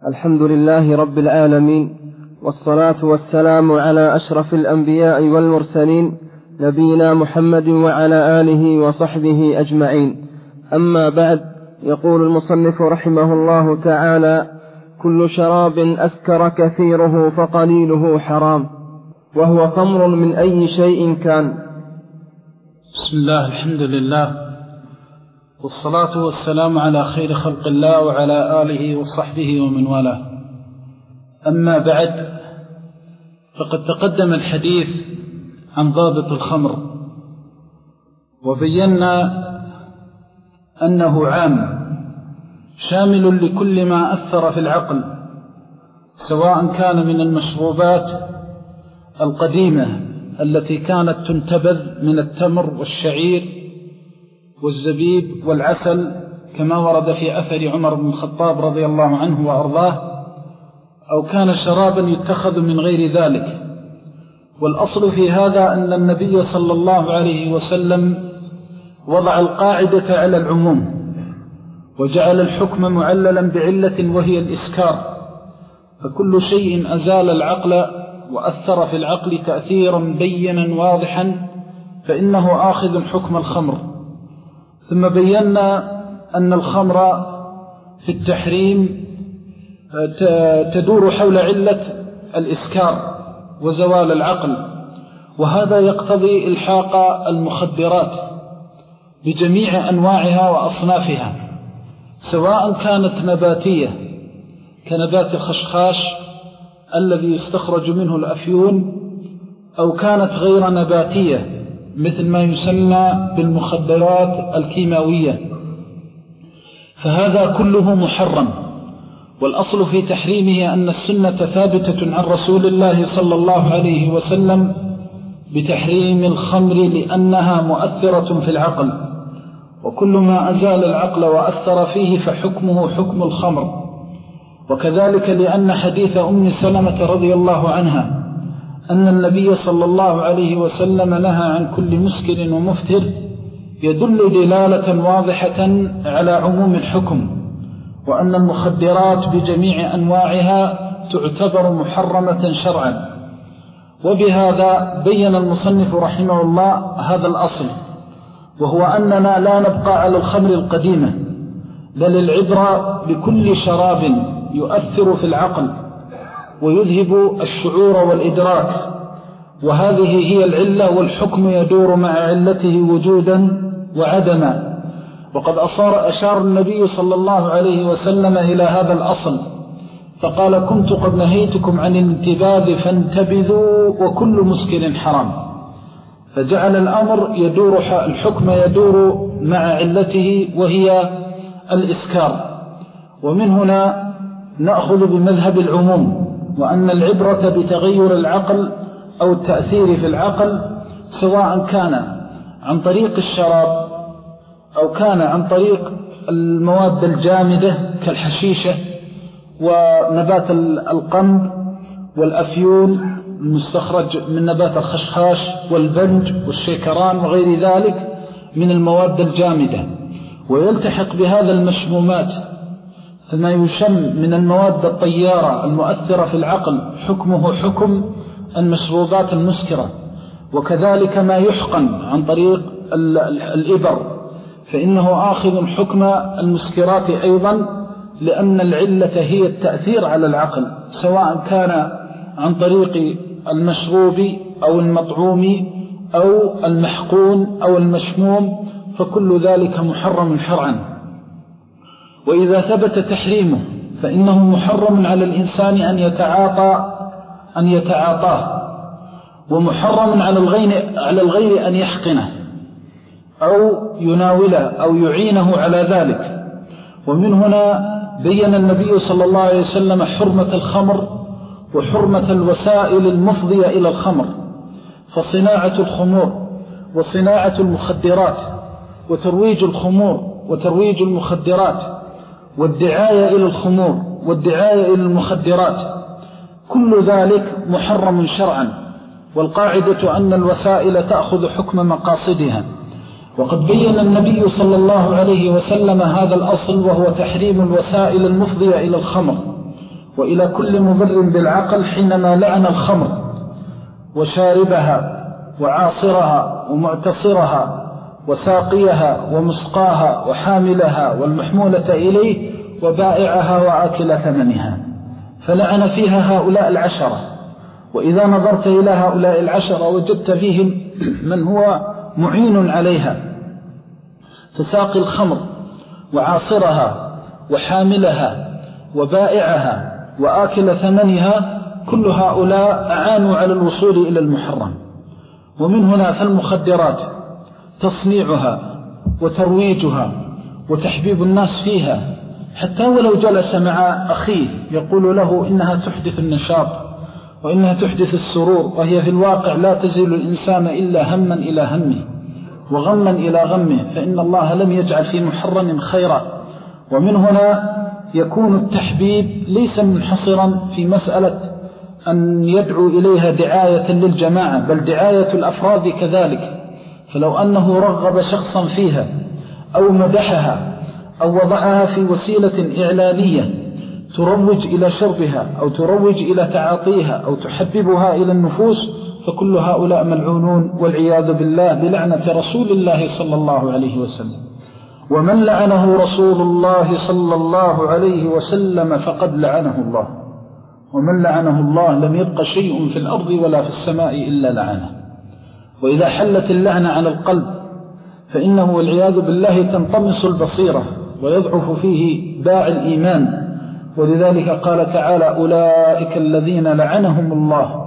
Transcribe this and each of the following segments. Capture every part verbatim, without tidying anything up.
الحمد لله رب العالمين، والصلاة والسلام على أشرف الأنبياء والمرسلين نبينا محمد وعلى آله وصحبه أجمعين. أما بعد، يقول المصنف رحمه الله تعالى: كل شراب أسكر كثيره فقليله حرام، وهو خمر من أي شيء كان. بسم الله، الحمد لله، والصلاة والسلام على خير خلق الله وعلى آله وصحبه ومن والاه. أما بعد، فقد تقدم الحديث عن ضابط الخمر، وبينا أنه عام شامل لكل ما أثر في العقل، سواء كان من المشروبات القديمة التي كانت تنتبذ من التمر والشعير والزبيب والعسل، كما ورد في أثر عمر بن الخطاب رضي الله عنه وأرضاه، أو كان شرابا يتخذ من غير ذلك. والأصل في هذا أن النبي صلى الله عليه وسلم وضع القاعدة على العموم، وجعل الحكم معللا بعلة وهي الإسكار، فكل شيء أزال العقل وأثر في العقل تأثيرا بينا واضحا فإنه آخذ حكم الخمر. ثم بينا أن الخمر في التحريم تدور حول علة الإسكار وزوال العقل، وهذا يقتضي إلحاق المخدرات بجميع أنواعها وأصنافها، سواء كانت نباتية كنبات الخشخاش الذي يستخرج منه الأفيون، أو كانت غير نباتية مثل ما يسمى بالمخدرات الكيماوية، فهذا كله محرم. والأصل في تحريمه أن السنة ثابتة عن رسول الله صلى الله عليه وسلم بتحريم الخمر لأنها مؤثرة في العقل، وكل ما أزال العقل وأثر فيه فحكمه حكم الخمر. وكذلك لأن حديث أم سلمة رضي الله عنها أن النبي صلى الله عليه وسلم نهى عن كل مسكر ومفتر يدل دلالة واضحة على عموم الحكم، وأن المخدرات بجميع أنواعها تعتبر محرمة شرعا. وبهذا بين المصنف رحمه الله هذا الأصل، وهو أننا لا نبقى على الخمر القديمة، بل العبرة بكل شراب يؤثر في العقل ويذهب الشعور والإدراك، وهذه هي العلة، والحكم يدور مع علته وجودا وعدما. وقد أصار أشار النبي صلى الله عليه وسلم إلى هذا الأصل فقال: كنت قد نهيتكم عن الانتباذ فانتبذوا وكل مسكر حرام. فجعل الأمر يدور، الحكم يدور مع علته وهي الإسكار. ومن هنا نأخذ بمذهب العموم، وأن العبرة بتغير العقل أو التأثير في العقل، سواء كان عن طريق الشراب أو كان عن طريق المواد الجامدة كالحشيشة ونبات القنب والأفيون المستخرج من نبات الخشخاش والبنج والشيكران وغير ذلك من المواد الجامدة. ويلتحق بهذا المشمومات فما يشم من المواد الطيارة المؤثرة في العقل حكمه حكم المشروبات المسكرة. وكذلك ما يحقن عن طريق الإبر فإنه آخذ حكم المسكرات أيضا، لأن العلة هي التأثير على العقل، سواء كان عن طريق المشروب أو المطعوم أو المحقون أو المشموم، فكل ذلك محرم شرعا. وإذا ثبت تحريمه فإنه محرم على الإنسان أن يتعاطى أن يتعاطاه، ومحرم على الغير على الغير أن يحقنه أو يناوله أو يعينه على ذلك. ومن هنا بين النبي صلى الله عليه وسلم حرمة الخمر وحرمة الوسائل المفضية إلى الخمر، فصناعة الخمور وصناعة المخدرات وترويج الخمور وترويج المخدرات والدعاية إلى الخمور والدعاية إلى المخدرات، كل ذلك محرم شرعا. والقاعدة أن الوسائل تأخذ حكم مقاصدها، وقد بين النبي صلى الله عليه وسلم هذا الأصل، وهو تحريم الوسائل المفضية إلى الخمر. وإلى كل مضر بالعقل حينما لعن الخمر وشاربها وعاصرها ومعتصرها وساقيها ومسقاها وحاملها والمحمولة إليه وبائعها وآكل ثمنها، فلعن فيها هؤلاء العشرة. وإذا نظرت إلى هؤلاء العشرة وجدت فيهم من هو معين عليها، فساقي الخمر وعاصرها وحاملها وبائعها وآكل ثمنها، كل هؤلاء أعانوا على الوصول إلى المحرم. ومن هنا فالمخدرات تصنيعها وترويجها وتحبيب الناس فيها، حتى ولو جلس مع أخيه يقول له إنها تحدث النشاط وإنها تحدث السرور، وهي في الواقع لا تزيل الإنسان إلا هما إلى همه وغما إلى غمه، فإن الله لم يجعل في محرم خيرا. ومن هنا يكون التحبيب ليس منحصرا في مسألة أن يدعو إليها دعاية للجماعة، بل دعاية الأفراد كذلك. فلو أنه رغب شخصا فيها أو مدحها أو وضعها في وسيلة إعلانية تروج إلى شربها أو تروج إلى تعاطيها أو تحببها إلى النفوس، فكل هؤلاء ملعونون والعياذ بالله بلعنة رسول الله صلى الله عليه وسلم. ومن لعنه رسول الله صلى الله عليه وسلم فقد لعنه الله، ومن لعنه الله لم يبق شيء في الأرض ولا في السماء إلا لعنه. وإذا حلت اللعنة على القلب فإنه والعياذ بالله تنطمس البصيرة ويضعف فيه باع الإيمان. ولذلك قال تعالى: أولئك الذين لعنهم الله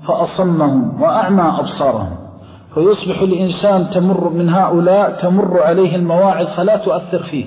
فأصمهم وأعمى أبصارهم. فيصبح الإنسان تمر من هؤلاء تمر عليه المواعظ فلا تؤثر فيه،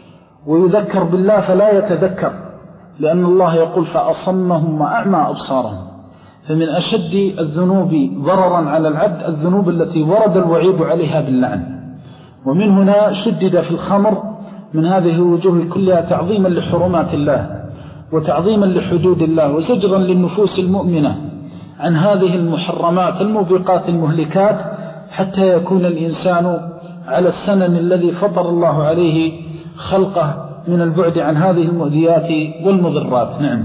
ويذكر بالله فلا يتذكر، لأن الله يقول: فأصمهم وأعمى أبصارهم. فمن أشد الذنوب ضررا على العبد الذنوب التي ورد الوعيد عليها باللعن. ومن هنا شدد في الخمر من هذه الوجوه كلها تعظيما لحرمات الله وتعظيما لحدود الله وزجرا للنفوس المؤمنة عن هذه المحرمات الموبقات المهلكات، حتى يكون الإنسان على السنن الذي فطر الله عليه خلقه من البعد عن هذه المؤذيات والمضرات. نعم.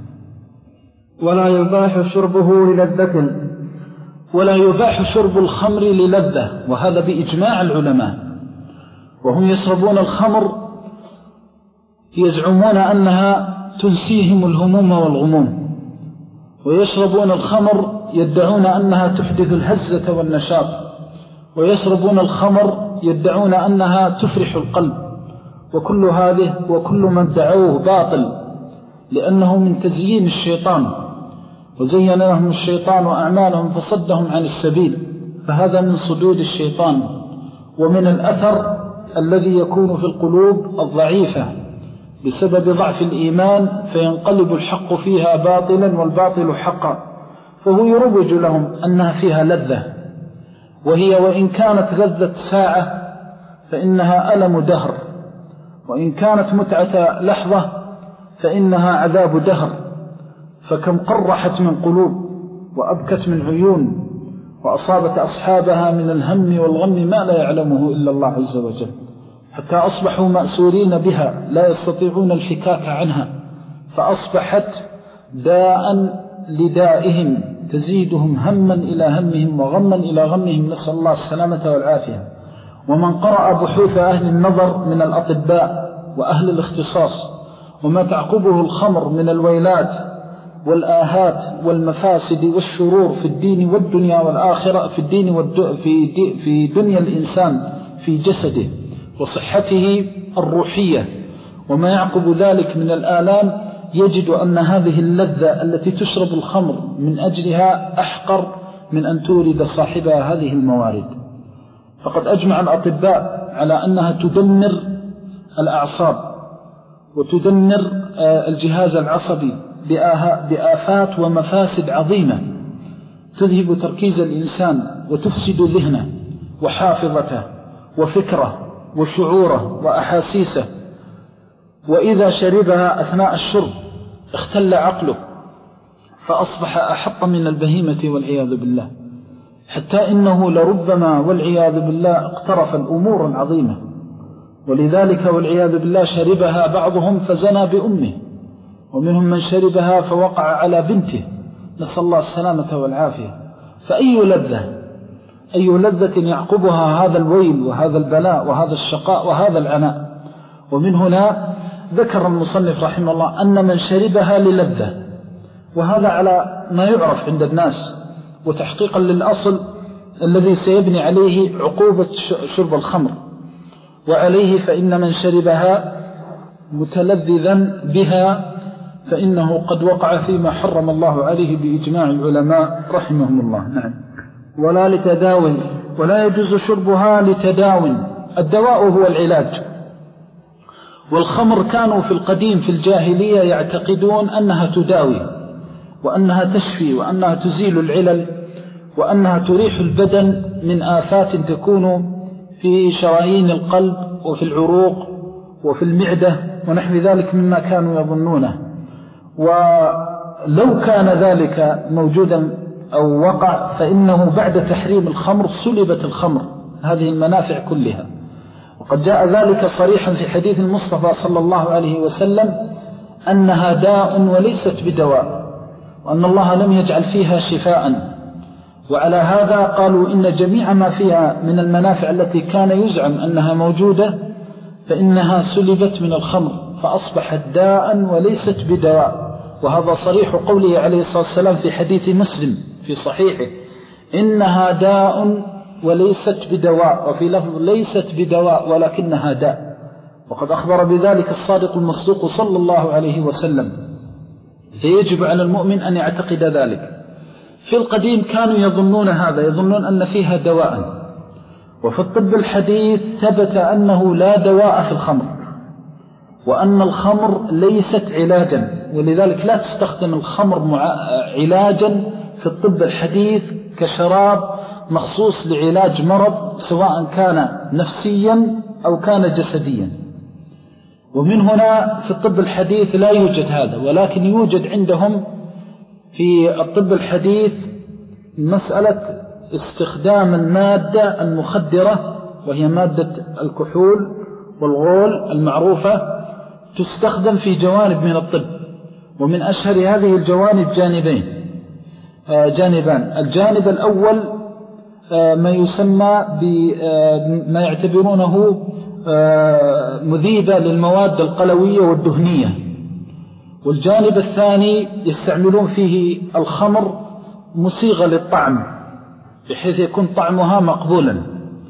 ولا يباح شربه للذة ولا يباح شرب الخمر للذة، وهذا بإجماع العلماء. وهم يشربون الخمر يزعمون أنها تنسيهم الهموم والغموم، ويشربون الخمر يدعون أنها تحدث الهزة والنشاط، ويشربون الخمر يدعون أنها تفرح القلب. وكل هذه وكل من دعوه باطل، لأنه من تزيين الشيطان، وزين لهم الشيطان وأعمالهم فصدهم عن السبيل، فهذا من صدود الشيطان ومن الأثر الذي يكون في القلوب الضعيفة بسبب ضعف الإيمان، فينقلب الحق فيها باطلا والباطل حقا. فهو يروج لهم أنها فيها لذة، وهي وإن كانت لذة ساعة فإنها ألم دهر، وإن كانت متعة لحظة فإنها عذاب دهر. فكم قرحت من قلوب وأبكت من عيون وأصابت أصحابها من الهم والغم ما لا يعلمه إلا الله عز وجل، حتى أصبحوا مأسورين بها لا يستطيعون الفكاك عنها، فأصبحت داء لدائهم تزيدهم هما إلى همهم وغما إلى غمهم، نسأل الله السلامة والعافية. ومن قرأ بحوث أهل النظر من الأطباء وأهل الاختصاص وما تعقبه الخمر من الويلات والآهات والمفاسد والشرور في الدين والدنيا والآخرة، في الدين والد... في, دي... في دنيا الإنسان في جسده وصحته الروحية وما يعقب ذلك من الآلام، يجد أن هذه اللذة التي تشرب الخمر من أجلها أحقر من أن تورد صاحبها هذه الموارد. فقد أجمع الأطباء على أنها تدمر الأعصاب وتدمر الجهاز العصبي بآفات ومفاسد عظيمة، تذهب تركيز الإنسان وتفسد ذهنه وحافظته وفكره وشعوره وأحاسيسه. وإذا شربها أثناء الشرب اختل عقله فأصبح أحق من البهيمة والعياذ بالله، حتى إنه لربما والعياذ بالله اقترف الأمور العظيمة. ولذلك والعياذ بالله شربها بعضهم فزنى بأمه، ومنهم من شربها فوقع على بنته، نسأل الله السلامة والعافية. فأي لذة أي لذة يعقبها هذا الويل وهذا البلاء وهذا الشقاء وهذا العناء. ومن هنا ذكر المصنف رحمه الله أن من شربها للذة، وهذا على ما يعرف عند الناس وتحقيقا للأصل الذي سيبني عليه عقوبة شرب الخمر، وعليه فإن من شربها متلذذا بها فإنه قد وقع فيما حرم الله عليه بإجماع العلماء رحمهم الله. نعم. ولا لتداو، ولا يجوز شربها لتداو. الدواء هو العلاج، والخمر كانوا في القديم في الجاهلية يعتقدون أنها تداوي وأنها تشفي وأنها تزيل العلل وأنها تريح البدن من آفات تكون في شرايين القلب وفي العروق وفي المعدة ونحو ذلك مما كانوا يظنونه. ولو كان ذلك موجودا أو وقع فإنه بعد تحريم الخمر سلبت الخمر هذه المنافع كلها. وقد جاء ذلك صريحا في حديث المصطفى صلى الله عليه وسلم أنها داء وليست بدواء، وأن الله لم يجعل فيها شفاء. وعلى هذا قالوا إن جميع ما فيها من المنافع التي كان يزعم أنها موجودة فإنها سلبت من الخمر فأصبحت داء وليست بدواء. وهذا صريح قوله عليه الصلاة والسلام في حديث مسلم في صحيحه إنها داء وليست بدواء، وفي لفظ ليست بدواء ولكنها داء. وقد أخبر بذلك الصادق المصدوق صلى الله عليه وسلم، فيجب على المؤمن أن يعتقد ذلك. في القديم كانوا يظنون هذا، يظنون أن فيها دواء. وفي الطب الحديث ثبت أنه لا دواء في الخمر، وأن الخمر ليست علاجا، ولذلك لا تستخدم الخمر علاجا في الطب الحديث كشراب مخصوص لعلاج مرض سواء كان نفسيا أو كان جسديا. ومن هنا في الطب الحديث لا يوجد هذا، ولكن يوجد عندهم في الطب الحديث مسألة استخدام المادة المخدرة، وهي مادة الكحول والغول المعروفة، تستخدم في جوانب من الطب. ومن أشهر هذه الجوانب جانبين جانبان. الجانب الأول ما يسمى بما يعتبرونه مذيبة للمواد القلوية والدهنية، والجانب الثاني يستعملون فيه الخمر مصيغة للطعم بحيث يكون طعمها مقبولا.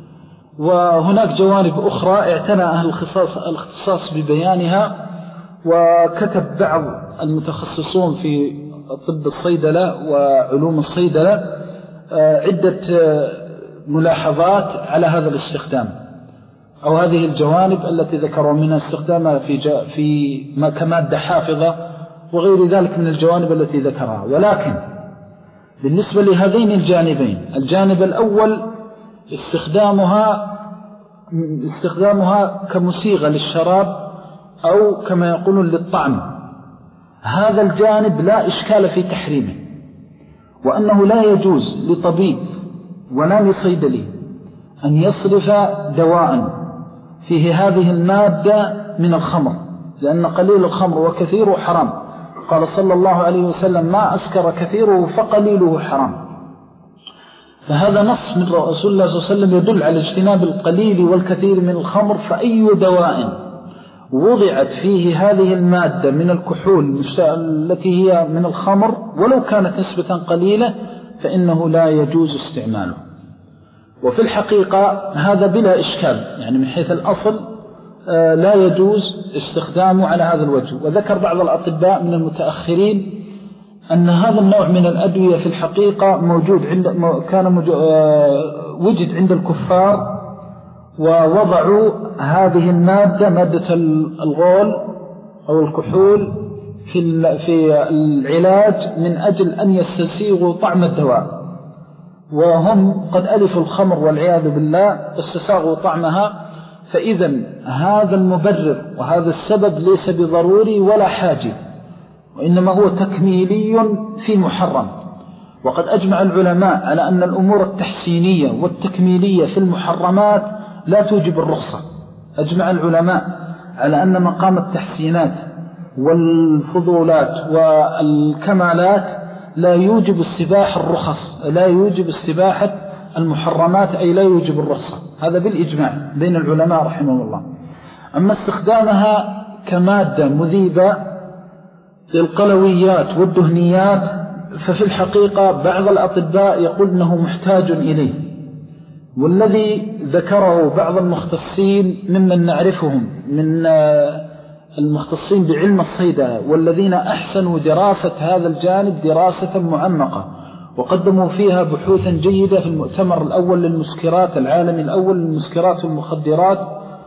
وهناك جوانب أخرى اعتنى أهل الخصاص الاختصاص ببيانها، وكتب بعض المتخصصون في طب الصيدلة وعلوم الصيدلة عدة ملاحظات على هذا الاستخدام أو هذه الجوانب التي ذكروا منها استخدامها في, في كمادة حافظة وغير ذلك من الجوانب التي ذكرها. ولكن بالنسبة لهذين الجانبين، الجانب الأول استخدامها استخدامها كمصيغة للشراب أو كما يقولون للطعم، هذا الجانب لا إشكال في تحريمه، وأنه لا يجوز لطبيب ولا لصيدلي أن يصرف دواء فيه هذه المادة من الخمر، لأن قليل الخمر وكثيره حرام. قال صلى الله عليه وسلم ما أسكر كثيره فقليله حرام. فهذا نص من رسول الله صلى الله عليه وسلم يدل على اجتناب القليل والكثير من الخمر. فأي دواء وضعت فيه هذه المادة من الكحول التي هي من الخمر ولو كانت نسبة قليلة فإنه لا يجوز استعماله. وفي الحقيقة هذا بلا إشكال، يعني من حيث الأصل لا يجوز استخدامه على هذا الوجه. وذكر بعض الأطباء من المتأخرين أن هذا النوع من الأدوية في الحقيقة موجود عند كان موجود وجد عند الكفار، ووضعوا هذه المادة مادة الغول أو الكحول في في العلاج من أجل أن يستسيغوا طعم الدواء، وهم قد ألفوا الخمر والعياذ بالله استساغوا طعمها. فإذا هذا المبرر وهذا السبب ليس بضروري ولا حاجي، وإنما هو تكميلي في محرم. وقد أجمع العلماء على أن الأمور التحسينية والتكميلية في المحرمات لا توجب الرخصة. أجمع العلماء على أن مقام التحسينات والفضولات والكمالات لا يوجب استباح الرخص، لا يوجب استباحة المحرمات، أي لا يوجب الرخصة. هذا بالإجماع بين العلماء رحمه الله. أما استخدامها كمادة مذيبة للقلويات والدهنيات ففي الحقيقة بعض الأطباء يقول أنه محتاج إليه، والذي ذكره بعض المختصين ممن نعرفهم من المختصين بعلم الصيدلة والذين أحسنوا دراسة هذا الجانب دراسة معمقة وقدموا فيها بحوثا جيدة في المؤتمر الأول للمسكرات العالمي الأول للمسكرات والمخدرات،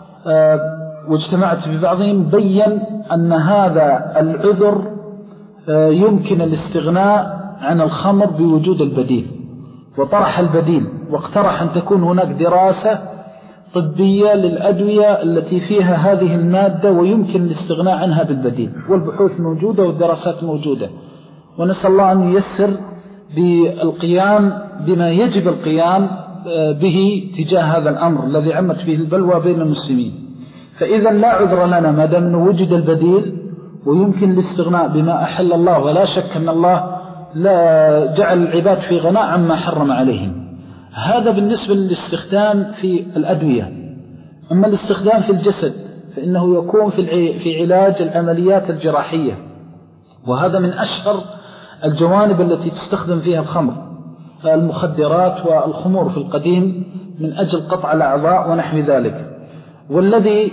واجتمعت ببعضهم، بيّن أن هذا العذر يمكن الاستغناء عن الخمر بوجود البديل، وطرح البديل، واقترح أن تكون هناك دراسة طبية للأدوية التي فيها هذه المادة ويمكن الاستغناء عنها بالبديل، والبحوث موجودة والدراسات موجودة، ونسأل الله أن ييسر بالقيام بما يجب القيام به تجاه هذا الأمر الذي عمت فيه البلوى بين المسلمين. فإذا لا عذر لنا ما دام أنه وجد البديل ويمكن الاستغناء بما أحل الله، ولا شك أن الله لا جعل العباد في غناء عما حرم عليهم. هذا بالنسبة للاستخدام في الأدوية. أما الاستخدام في الجسد فإنه يكون في علاج العمليات الجراحية، وهذا من أشهر الجوانب التي تستخدم فيها الخمر، المخدرات والخمور في القديم من أجل قطع الأعضاء ونحو ذلك. والذي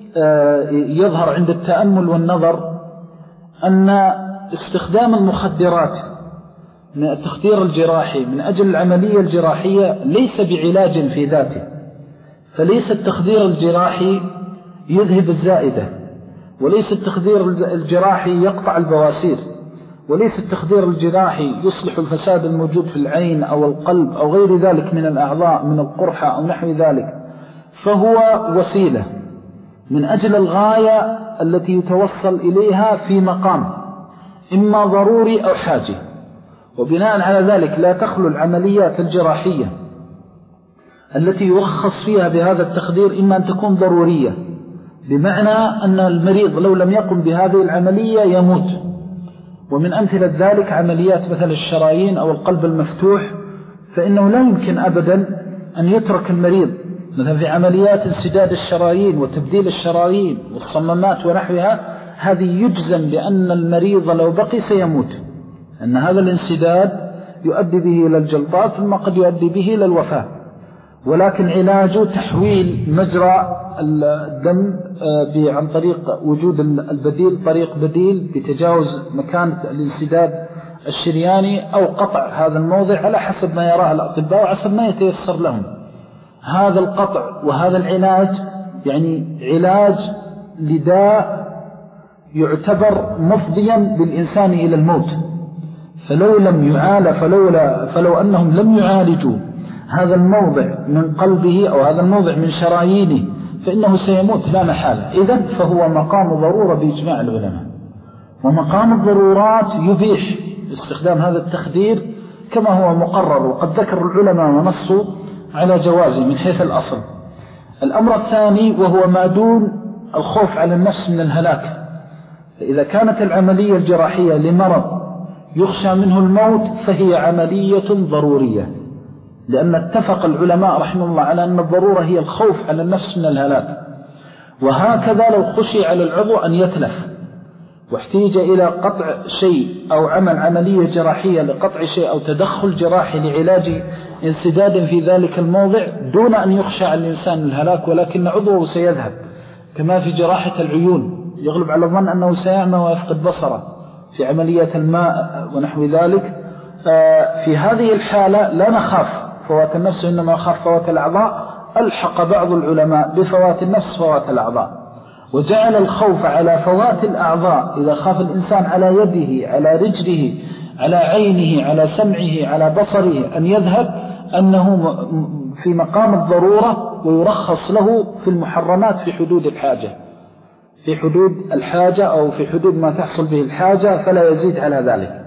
يظهر عند التأمل والنظر أن استخدام المخدرات من التخدير الجراحي من أجل العملية الجراحية ليس بعلاج في ذاته، فليس التخدير الجراحي يذهب الزائدة، وليس التخدير الجراحي يقطع البواسير، وليس التخدير الجراحي يصلح الفساد الموجود في العين أو القلب أو غير ذلك من الأعضاء من القرحة أو نحو ذلك، فهو وسيلة من أجل الغاية التي يتوصل إليها في مقام إما ضروري أو حاجة. وبناء على ذلك لا تخلو العمليات الجراحية التي يرخص فيها بهذا التخدير إما أن تكون ضرورية، بمعنى أن المريض لو لم يقم بهذه العملية يموت. ومن أمثلة ذلك عمليات مثل الشرايين أو القلب المفتوح، فإنه لا يمكن أبدا أن يترك المريض مثلا في عمليات انسداد الشرايين وتبديل الشرايين والصمامات ونحوها، هذه يجزم بأن المريض لو بقي سيموت، أن هذا الانسداد يؤدي به إلى الجلطات ثم قد يؤدي به إلى الوفاة. ولكن علاجه تحويل مجرى الدم عن طريق وجود البديل، طريق بديل بتجاوز مكان الانسداد الشرياني أو قطع هذا الموضع على حسب ما يراه الأطباء وحسب ما يتيسر لهم. هذا القطع وهذا العلاج يعني علاج لداء يعتبر مفضيا بالإنسان إلى الموت، فلو لم يعالج فلولا فلو أنهم لم يعالجوا هذا الموضع من قلبه أو هذا الموضع من شرايينه فإنه سيموت لا محالة. إذن فهو مقام ضرورة بإجماع العلماء، ومقام الضرورات يبيح استخدام هذا التخدير كما هو مقرر، وقد ذكر العلماء ونصوا على جوازه من حيث الأصل. الأمر الثاني وهو ما دون الخوف على النفس من الهلاك، فإذا كانت العملية الجراحية لمرض يخشى منه الموت فهي عملية ضرورية، لأن اتفق العلماء رحمه الله على أن الضرورة هي الخوف على النفس من الهلاك. وهكذا لو خشي على العضو أن يتلف واحتيج إلى قطع شيء أو عمل عملية جراحية لقطع شيء أو تدخل جراحي لعلاج انسداد في ذلك الموضع دون أن يخشى على الإنسان الهلاك، ولكن عضوه سيذهب، كما في جراحة العيون يغلب على الظن أنه سيعمى ويفقد بصره في عملية الماء ونحو ذلك. في هذه الحالة لا نخاف فوات النفس إنما نخاف فوات الأعضاء. ألحق بعض العلماء بفوات النفس فوات الأعضاء، وجعل الخوف على فوات الأعضاء إذا خاف الإنسان على يده على رجله على عينه على سمعه على بصره أن يذهب أنه في مقام الضرورة، ويرخص له في المحرمات في حدود الحاجة في حدود الحاجة أو في حدود ما تحصل به الحاجة فلا يزيد على ذلك.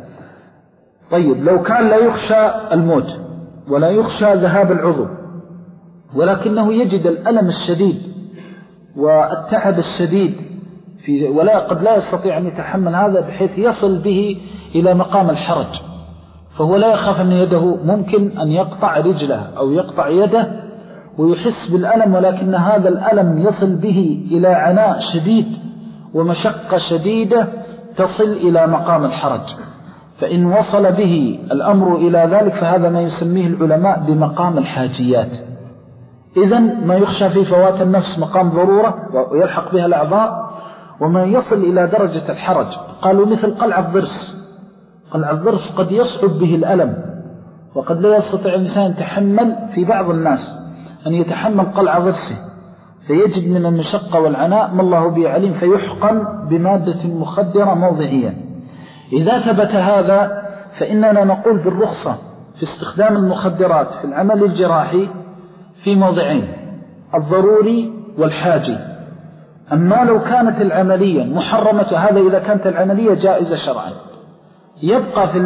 طيب لو كان لا يخشى الموت ولا يخشى ذهاب العضو، ولكنه يجد الألم الشديد والتعب الشديد في ولا قد لا يستطيع أن يتحمل هذا بحيث يصل به إلى مقام الحرج، فهو لا يخاف أن يده ممكن أن يقطع رجله أو يقطع يده ويحس بالألم، ولكن هذا الألم يصل به إلى عناء شديد ومشقة شديدة تصل إلى مقام الحرج. فإن وصل به الأمر إلى ذلك فهذا ما يسميه العلماء بمقام الحاجيات. إذن ما يخشى في فوات النفس مقام ضرورة ويلحق بها الأعضاء، وما يصل إلى درجة الحرج قالوا مثل قلع الضرس. قلع الضرس قد يصعب به الألم، وقد لا يستطيع الإنسان يتحمل في بعض الناس أن يتحمل قلع ضرسه، فيجد من المشقة والعناء ما الله به عليم، فيحقن بمادة مخدرة موضعيا. إذا ثبت هذا فإننا نقول بالرخصة في استخدام المخدرات في العمل الجراحي في موضعين: الضروري والحاجي. أما لو كانت العملية محرمة، هذا إذا كانت العملية جائزة شرعا. يبقى في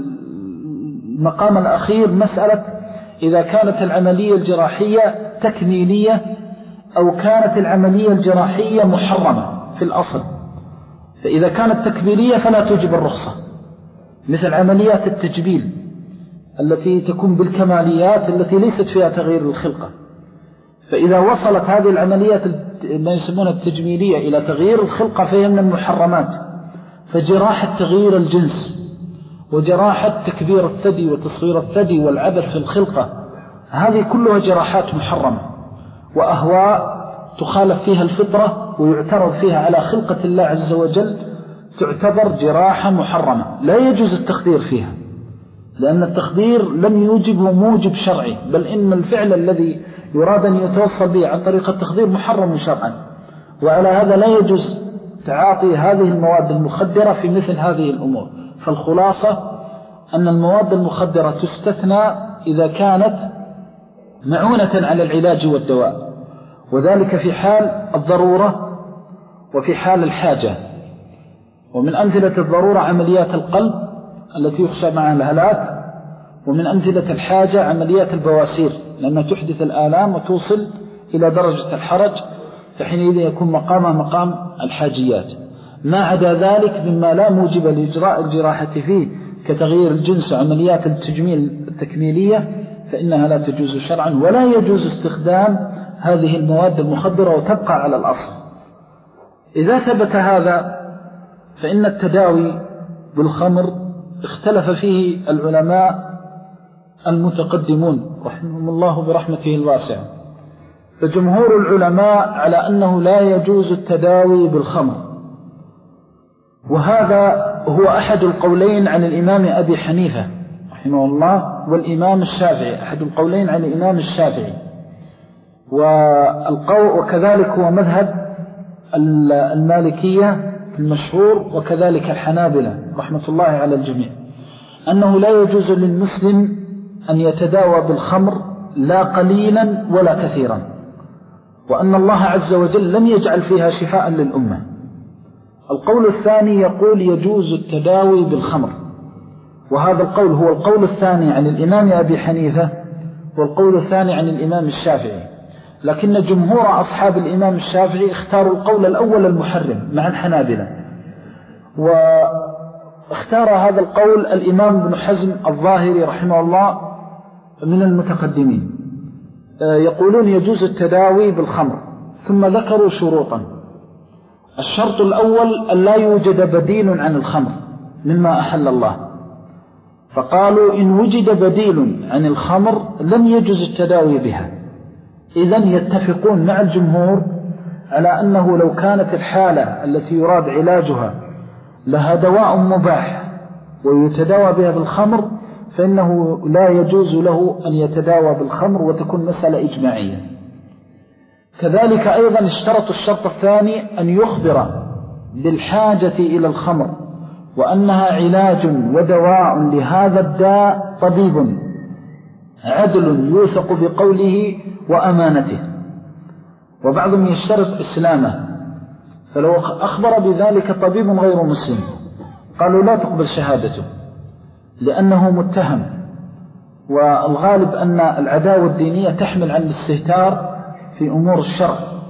المقام الأخير مسألة إذا كانت العملية الجراحية تكميلية أو كانت العملية الجراحية محرمة في الأصل. فإذا كانت تكميلية فلا توجب الرخصة، مثل عمليات التجميل التي تكون بالكماليات التي ليست فيها تغيير الخلقة. فإذا وصلت هذه العمليات ما يسمونها التجميلية إلى تغيير الخلقة فهي من المحرمات. فجراحة تغيير الجنس وجراحة تكبير الثدي وتصغير الثدي والعبث في الخلقة، هذه كلها جراحات محرمة وأهواء تخالف فيها الفطرة ويعترض فيها على خلقة الله عز وجل، تعتبر جراحة محرمة لا يجوز التخدير فيها، لأن التخدير لم يوجبه موجب شرعي، بل إن الفعل الذي يراد أن يتوصل به عن طريق التخدير محرم شرعا. وعلى هذا لا يجوز تعاطي هذه المواد المخدرة في مثل هذه الأمور. فالخلاصة أن المواد المخدرة تستثنى إذا كانت معونة على العلاج والدواء، وذلك في حال الضرورة وفي حال الحاجة. ومن أمثلة الضرورة عمليات القلب التي يخشى معها الهلاك، ومن أمثلة الحاجة عمليات البواسير لأنها تحدث الآلام وتوصل إلى درجة الحرج، فحينئذ يكون مقامها مقام الحاجيات. ما عدا ذلك مما لا موجب لإجراء الجراحة فيه كتغيير الجنس وعمليات التجميل التكميلية فإنها لا تجوز شرعا، ولا يجوز استخدام هذه المواد المخدرة وتبقى على الأصل. إذا ثبت هذا فإن التداوي بالخمر اختلف فيه العلماء المتقدمون رحمهم الله برحمته الواسعة. فجمهور العلماء على أنه لا يجوز التداوي بالخمر، وهذا هو أحد القولين عن الإمام أبي حنيفة رحمه الله والإمام الشافعي، أحد القولين عن الإمام الشافعي، والقول وكذلك هو مذهب المالكية المشهور، وكذلك الحنابلة رحمة الله على الجميع، أنه لا يجوز للمسلم أن يتداوى بالخمر لا قليلا ولا كثيرا، وأن الله عز وجل لم يجعل فيها شفاء للأمة. القول الثاني يقول يجوز التداوي بالخمر، وهذا القول هو القول الثاني عن الإمام أبي حنيفة والقول الثاني عن الإمام الشافعي، لكن جمهور أصحاب الإمام الشافعي اختاروا القول الأول المحرم مع الحنابلة، واختار هذا القول الإمام ابن حزم الظاهري رحمه الله من المتقدمين، يقولون يجوز التداوي بالخمر، ثم ذكروا شروطا. الشرط الأول أن لا يوجد بديل عن الخمر مما أحل الله، فقالوا إن وجد بديل عن الخمر لم يجوز التداوي بها. إذن يتفقون مع الجمهور على أنه لو كانت الحالة التي يراد علاجها لها دواء مباح ويتداوى بها بالخمر فإنه لا يجوز له أن يتداوى بالخمر، وتكون مسألة إجماعية. كذلك أيضا اشترط الشرط الثاني أن يخبر بالحاجة إلى الخمر وأنها علاج ودواء لهذا الداء طبيب عدل يوثق بقوله وأمانته، وبعضهم يشترط إسلامه، فلو أخبر بذلك طبيب غير مسلم قالوا لا تقبل شهادته لأنه متهم، والغالب أن العداوة الدينية تحمل عن الاستهتار في أمور الشرع،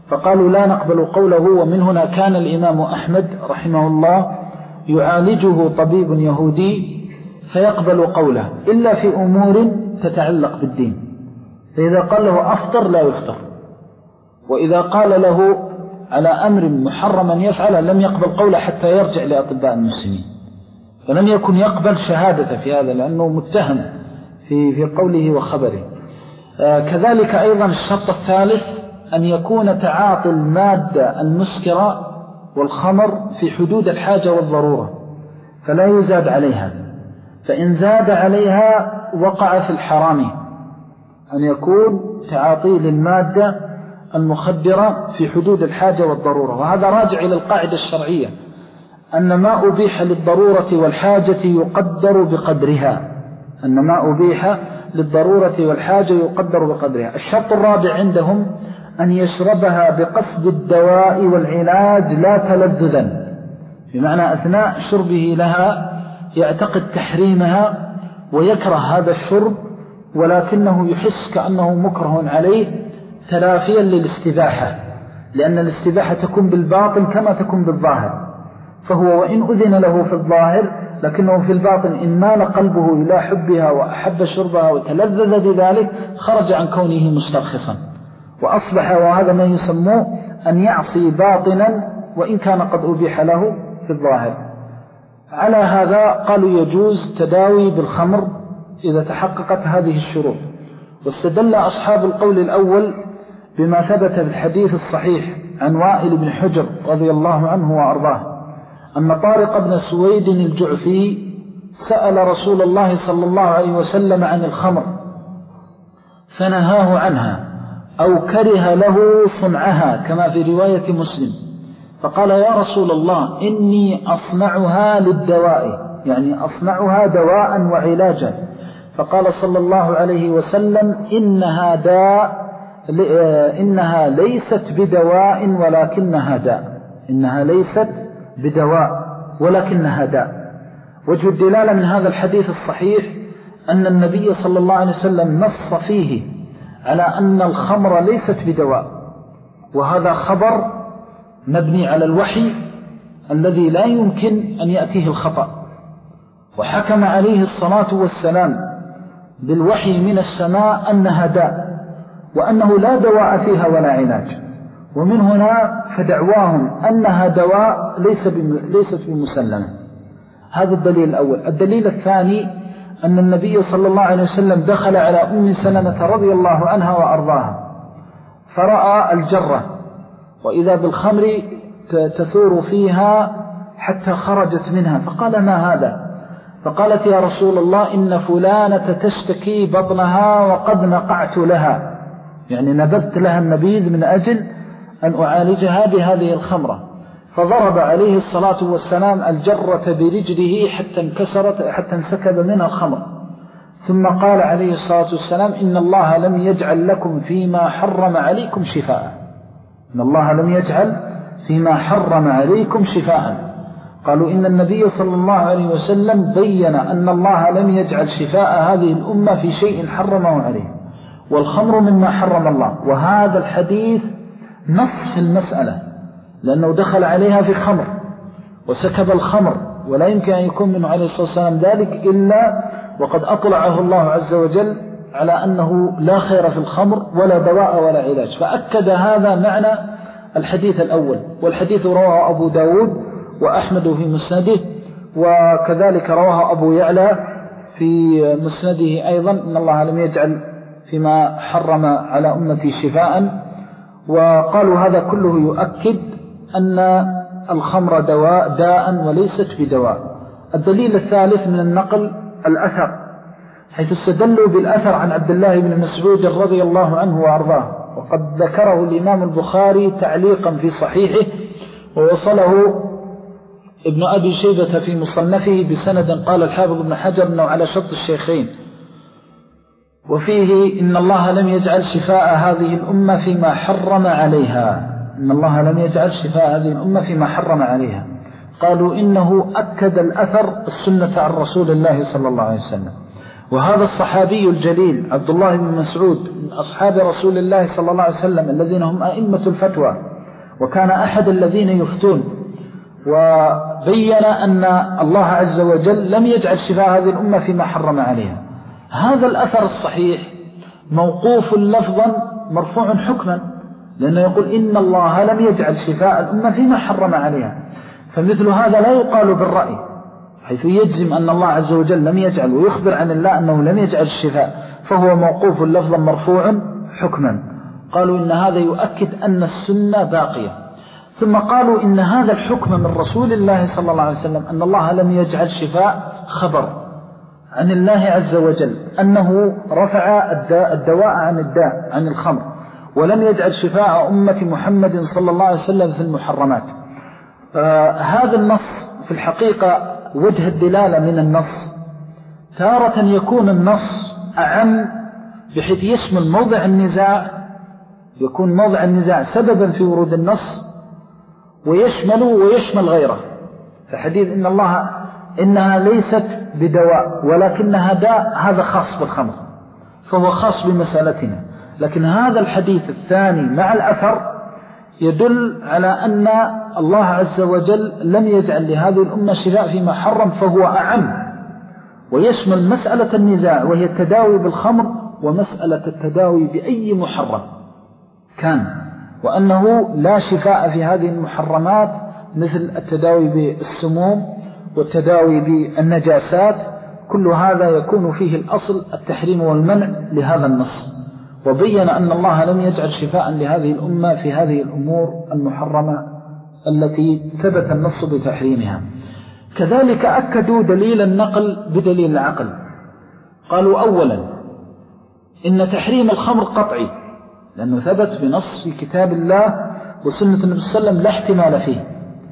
فقالوا لا نقبل قوله. ومن هنا كان الإمام أحمد رحمه الله يعالجه طبيب يهودي فيقبل قوله إلا في أمور تتعلق بالدين، فإذا قال له أفطر لا يفطر، وإذا قال له على أمر محرما يفعله لم يقبل قوله حتى يرجع لأطباء المسلمين. فلم يكن يقبل شهادة في هذا لأنه متهم في في قوله وخبره. آه كذلك أيضا الشرط الثالث أن يكون تعاطي المادة المسكرة والخمر في حدود الحاجة والضرورة فلا يزاد عليها، فإن زاد عليها وقع في الحرام. أن يكون تعاطي للمادة المخدرة في حدود الحاجة والضرورة، وهذا راجع إلى القاعدة الشرعية أن ما أبيح للضرورة والحاجة يقدر بقدرها، أن ما أبيح للضرورة والحاجة يقدر بقدرها. الشرط الرابع عندهم أن يشربها بقصد الدواء والعلاج لا تلذذا، بمعنى أثناء شربه لها يعتقد تحريمها ويكره هذا الشرب ولكنه يحس كأنه مكره عليه تلافيا للاستباحة، لأن الاستباحة تكون بالباطن كما تكون بالظاهر، فهو وإن أذن له في الظاهر لكنه في الباطن إن مال قلبه إلى حبها وأحب شربها وتلذذ بذلك خرج عن كونه مسترخصا وأصبح، وهذا ما يسموه أن يعصي باطنا وإن كان قد أبيح له في الظاهر. على هذا قالوا يجوز تداوي بالخمر إذا تحققت هذه الشروط. واستدل أصحاب القول الأول بما ثبت في الحديث الصحيح عن وائل بن حجر رضي الله عنه وأرضاه أن طارق بن سويد الجعفي سأل رسول الله صلى الله عليه وسلم عن الخمر فنهاه عنها أو كره له صنعها كما في رواية مسلم، فقال يا رسول الله إني أصنعها للدواء، يعني أصنعها دواء وعلاجا، فقال صلى الله عليه وسلم إنها داء إنها ليست بدواء ولكنها داء، إنها ليست بدواء ولكنها داء. وجه الدلالة من هذا الحديث الصحيح أن النبي صلى الله عليه وسلم نص فيه على أن الخمر ليست بدواء، وهذا خبر مبني على الوحي الذي لا يمكن أن يأتيه الخطأ، وحكم عليه الصلاة والسلام بالوحي من السماء أنها داء وأنه لا دواء فيها ولا علاج، ومن هنا فدعواهم أنها دواء ليس ليست بمسلمة. هذا الدليل الأول. الدليل الثاني أن النبي صلى الله عليه وسلم دخل على أم سلمة رضي الله عنها وأرضاها فرأى الجرة وإذا بالخمر تثور فيها حتى خرجت منها، فقال ما هذا؟ فقالت يا رسول الله إن فلانة تشتكي بطنها وقد نقعت لها، يعني نبذت لها النبيذ من أجل أن أعالجها بهذه الخمرة. فضرب عليه الصلاة والسلام الجرة برجله حتى انكسرت حتى انسكب منها الخمر، ثم قال عليه الصلاة والسلام إن الله لم يجعل لكم فيما حرم عليكم شفاء، إن الله لم يجعل فيما حرم عليكم شفاء. قالوا إن النبي صلى الله عليه وسلم بين أن الله لم يجعل شفاء هذه الأمة في شيء حرمه عليه، والخمر مما حرم الله. وهذا الحديث نص في المسألة لأنه دخل عليها في خمر وسكب الخمر، ولا يمكن أن يكون منه عليه الصلاة والسلام ذلك إلا وقد أطلعه الله عز وجل على أنه لا خير في الخمر ولا دواء ولا علاج، فأكد هذا معنى الحديث الأول. والحديث رواه أبو داود وأحمد في مسنده، وكذلك رواه أبو يعلى في مسنده أيضا إن الله لم يجعل فيما حرم على أمتي شفاء. وقالوا هذا كله يؤكد أن الخمر دواء داء وليست بدواء. الدليل الثالث من النقل الأثر، حيث استدلوا بالأثر عن عبد الله بن مسعود رضي الله عنه وأرضاه، وقد ذكره الإمام البخاري تعليقا في صحيحه ووصله ابن أبي شيبة في مصنفه بسند قال الحافظ ابن حجر أنه على شرط الشيخين، وفيه إن الله لم يجعل شفاء هذه الأمة فيما حرم عليها، إن الله لم يجعل شفاء هذه الأمة فيما حرم عليها. قالوا إنه أكد الأثر السنة عن رسول الله صلى الله عليه وسلم. وهذا الصحابي الجليل عبد الله بن مسعود من أصحاب رسول الله صلى الله عليه وسلم الذين هم أئمة الفتوى، وكان أحد الذين يفتون، وبين أن الله عز وجل لم يجعل شفاء هذه الأمة فيما حرم عليها. هذا الأثر الصحيح موقوف لفظا مرفوع حكما، لأنه يقول إن الله لم يجعل شفاء الأمة فيما حرم عليها. فمثل هذا لا يقال بالرأي، حيث يجزم أن الله عز وجل لم يجعل، ويخبر عن الله أنه لم يجعل الشفاء، فهو موقوف لفظا مرفوع حكما. قالوا إن هذا يؤكد أن السنة باقية. ثم قالوا إن هذا الحكم من رسول الله صلى الله عليه وسلم أن الله لم يجعل شفاء خبر عن الله عز وجل، أنه رفع الدواء عن الداء عن الخمر، ولم يجعل شفاء أمة محمد صلى الله عليه وسلم في المحرمات. آه هذا النص في الحقيقة وجه الدلالة من النص تارة يكون النص أعم بحيث يشمل موضع النزاع، يكون موضع النزاع سببا في ورود النص، ويشمل ويشمل غيره. فحديث إن الله إنها ليست بدواء ولكنها داء، هذا خاص بالخمر فهو خاص بمسألتنا. لكن هذا الحديث الثاني مع الأثر يدل على أن الله عز وجل لم يجعل لهذه الأمة شفاء فيما حرم، فهو أعم ويشمل مسألة النزاع وهي التداوي بالخمر ومسألة التداوي بأي محرم كان، وأنه لا شفاء في هذه المحرمات مثل التداوي بالسموم والتداوي بالنجاسات. كل هذا يكون فيه الأصل التحريم والمنع لهذا النص، وبين أن الله لم يجعل شفاء لهذه الأمة في هذه الأمور المحرمة التي ثبت النص بتحريمها. كذلك أكدوا دليل النقل بدليل العقل. قالوا أولا إن تحريم الخمر قطعي، لأنه ثبت بنص في كتاب الله وسنة النبي صلى الله عليه وسلم لا احتمال فيه.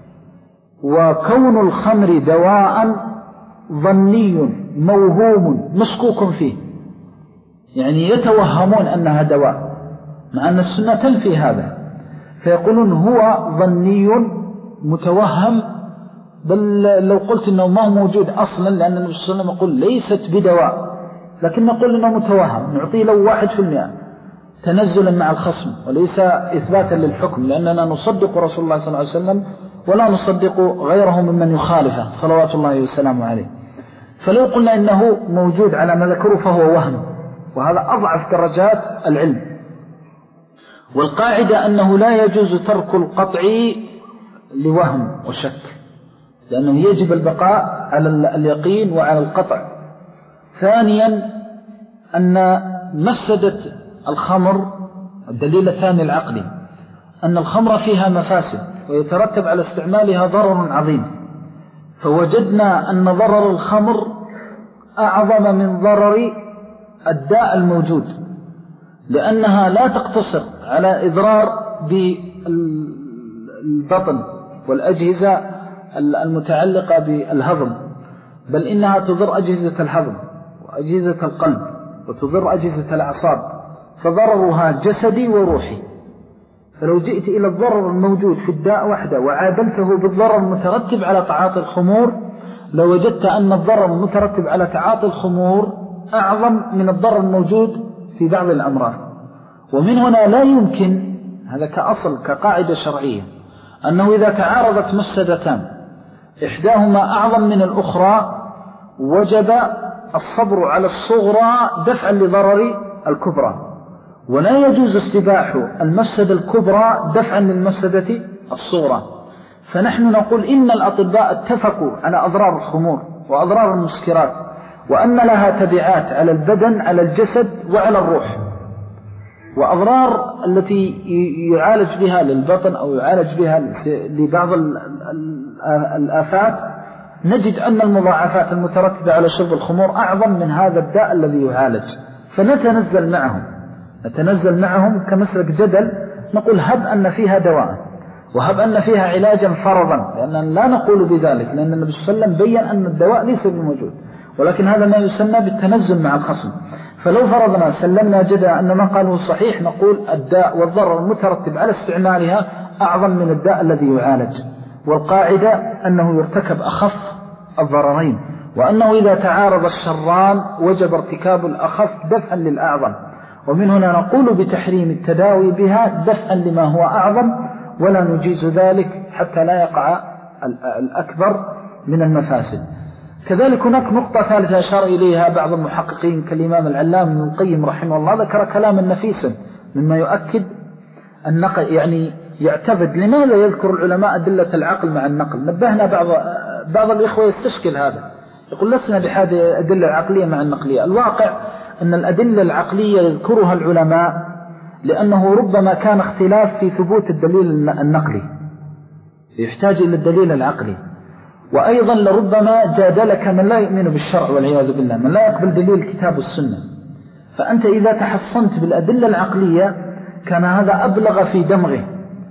وكون الخمر دواء ظني موهوم مشكوك فيه، يعني يتوهمون أنها دواء مع أن السنة تنفي هذا، فيقولون هو ظني متوهم، بل لو قلت أنه ما هو موجود أصلا، لأن النبي صلى الله عليه وسلم يقول ليست بدواء، لكن نقول أنه متوهم، نعطيه له واحد في المئة تنزلا مع الخصم وليس إثباتا للحكم، لأننا نصدق رسول الله صلى الله عليه وسلم ولا نصدق غيره ممن يخالفه صلوات الله وسلامه عليه. فلو قلنا إنه موجود على ما ذكره فهو وهم، وهذا أضعف درجات العلم. والقاعدة أنه لا يجوز ترك القطع لوهم وشك، لأنه يجب البقاء على اليقين وعلى القطع. ثانيا أن مفسدة الخمر، الدليل الثاني العقلي، أن الخمر فيها مفاسد ويترتب على استعمالها ضرر عظيم، فوجدنا أن ضرر الخمر أعظم من ضرر الداء الموجود، لأنها لا تقتصر على إضرار بالبطن والأجهزة المتعلقة بالهضم، بل إنها تضر أجهزة الهضم وأجهزة القلب وتضر أجهزة الأعصاب، فضررها جسدي وروحي. فلو جئت إلى الضرر الموجود في الداء وحده وعادلته بالضرر المترتب على تعاطي الخمور، لوجدت أن الضرر المترتب على تعاطي الخمور أعظم من الضرر الموجود في بعض الأمراض. ومن هنا لا يمكن، هذا كأصل كقاعدة شرعية، أنه إذا تعارضت مفسدتان إحداهما أعظم من الأخرى وجب الصبر على الصغرى دفعا لضرر الكبرى، ولا يجوز استباح المفسدة الكبرى دفعا للمفسدة الصغرى. فنحن نقول إن الأطباء اتفقوا على أضرار الخمور وأضرار المسكرات، وأن لها تبعات على البدن على الجسد وعلى الروح، وأضرار التي يعالج بها للبطن أو يعالج بها لبعض الآفات، نجد أن المضاعفات المترتبة على شرب الخمور أعظم من هذا الداء الذي يعالج. فنتنزل معهم نتنزل معهم كمسلك جدل، نقول هب أن فيها دواء وهب أن فيها علاجا فرضا، لأننا لا نقول بذلك، لأن النبي صلى الله عليه وسلم بيّن أن الدواء ليس بموجود، ولكن هذا ما يسمى بالتنزل مع الخصم. فلو فرضنا سلمنا جدا أن ما قاله صحيح، نقول الداء والضرر المترتب على استعمالها أعظم من الداء الذي يعالج. والقاعدة أنه يرتكب أخف الضررين، وأنه إذا تعارض الشران وجب ارتكاب الأخف دفعا للأعظم. ومن هنا نقول بتحريم التداوي بها دفعا لما هو أعظم، ولا نجيز ذلك حتى لا يقع الأكبر من المفاسد. كذلك هناك نقطة ثالثة أشار إليها بعض المحققين كالإمام العلام ابن القيم رحمه الله، ذكر كلاما نفيسا مما يؤكد النقل، يعني يعتبد لماذا يذكر العلماء أدلة العقل مع النقل. نبهنا بعض بعض الإخوة يستشكل هذا، يقول لسنا بحاجة أدلة عقلية مع النقلية. الواقع أن الأدلة العقلية يذكرها العلماء لأنه ربما كان اختلاف في ثبوت الدليل النقلي يحتاج إلى الدليل العقلي، وأيضا لربما جادلك من لا يؤمن بالشرع والعياذ بالله، من لا يقبل دليل الكتاب والسنة. فأنت إذا تحصنت بالأدلة العقلية كان هذا أبلغ في دمغه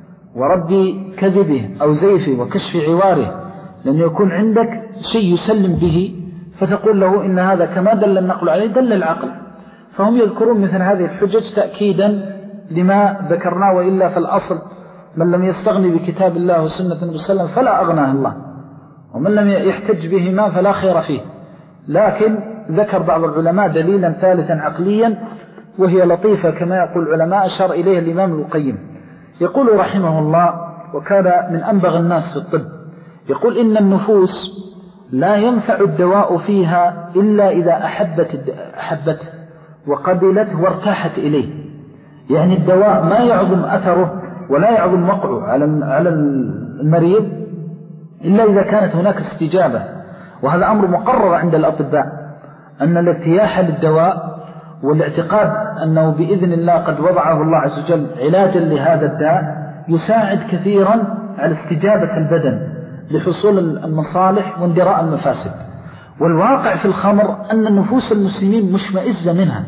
ورد كذبه أو زيفه وكشف عواره، لأن يكون عندك شيء يسلم به فتقول له إن هذا كما دل النقل عليه دل العقل. فهم يذكرون مثل هذه الحجج تأكيدا لما ذكرناه، وإلا فالأصل من لم يستغني بكتاب الله وسنة النبي صلى الله عليه وسلم فلا أغناه الله، ومن لم يحتج بهما فلا خير فيه. لكن ذكر بعض العلماء دليلا ثالثا عقليا وهي لطيفة كما يقول العلماء، أشار إليه الإمام ابن القيم، يقول رحمه الله وكان من أنبغ الناس في الطب، يقول إن النفوس لا ينفع الدواء فيها إلا إذا أحبت أحبته وقبلته وارتاحت إليه. يعني الدواء ما يعظم أثره ولا يعظم وقعه على المريض إلا إذا كانت هناك استجابة. وهذا أمر مقرر عند الأطباء أن الارتياح للدواء والاعتقاد أنه بإذن الله قد وضعه الله عز وجل علاجا لهذا الداء يساعد كثيرا على استجابة البدن لحصول المصالح واندراء المفاسد. والواقع في الخمر أن النفوس المسلمين مشمئزة منها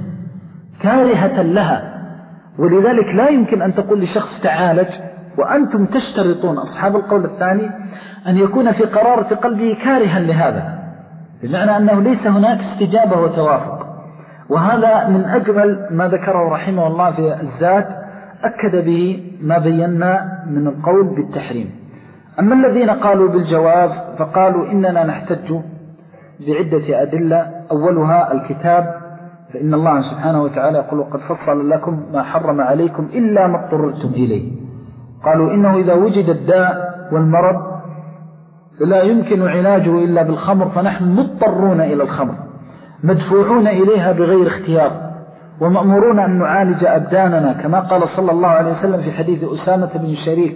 كارهة لها، ولذلك لا يمكن أن تقول لشخص تعالج وأنتم تشترطون أصحاب القول الثاني أن يكون في قرارة قلبه كارها لهذا، بمعنى أنه ليس هناك استجابة وتوافق. وهذا من أجمل ما ذكره رحمه الله في الزاد، أكد به ما بينا من القول بالتحريم. أما الذين قالوا بالجواز فقالوا إننا نحتج بعدة أدلة، أولها الكتاب، فإن الله سبحانه وتعالى يقول قد فصل لكم ما حرم عليكم إلا ما اضطررتم إليه. قالوا إنه إذا وجد الداء والمرض لا يمكن علاجه إلا بالخمر فنحن مضطرون إلى الخمر مدفوعون إليها بغير اختيار، ومأمورون أن نعالج أبداننا كما قال صلى الله عليه وسلم في حديث أسامة بن شريك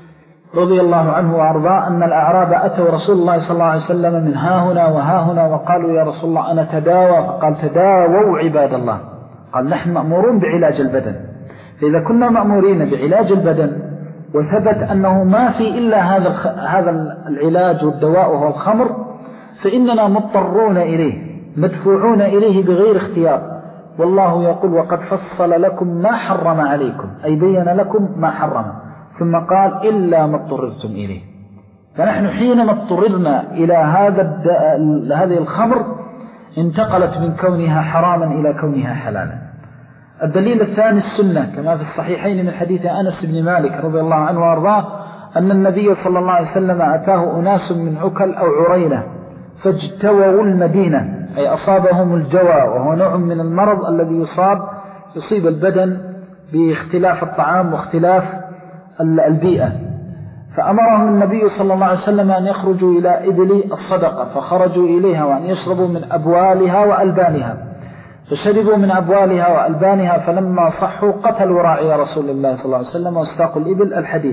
رضي الله عنه وأرضاه أن الأعراب أتوا رسول الله صلى الله عليه وسلم من هاهنا وهاهنا وقالوا يا رسول الله أنا تداوى، فقال تداووا عباد الله. قال نحن مأمورون بعلاج البدن، فإذا كنا مأمورين بعلاج البدن وثبت أنه ما في إلا هذا هذا العلاج والدواء وهو الخمر فإننا مضطرون إليه مدفوعون إليه بغير اختيار. والله يقول وقد فصل لكم ما حرم عليكم، أي بين لكم ما حرم، ثم قال إلا ما اضطررتم إليه. فنحن حينما اضطررنا إلى هذا هذه الخمر انتقلت من كونها حراما إلى كونها حلالا. الدليل الثاني السنة كما في الصحيحين من حديث أنس بن مالك رضي الله عنه وأرضاه أن النبي صلى الله عليه وسلم أتاه أناس من عكل أو عرينة فاجتووا المدينة، أي أصابهم الجوى، وهو نوع من المرض الذي يصاب يصيب البدن باختلاف الطعام واختلاف البيئة. فأمرهم النبي صلى الله عليه وسلم أن يخرجوا إلى إبل الصدقة فخرجوا إليها، وأن يشربوا من أبوالها وألبانها، فشربوا من أبوالها وألبانها فلما صحوا قتلوا راعي رسول الله صلى الله عليه وسلم واستاقوا الإبل. الحديث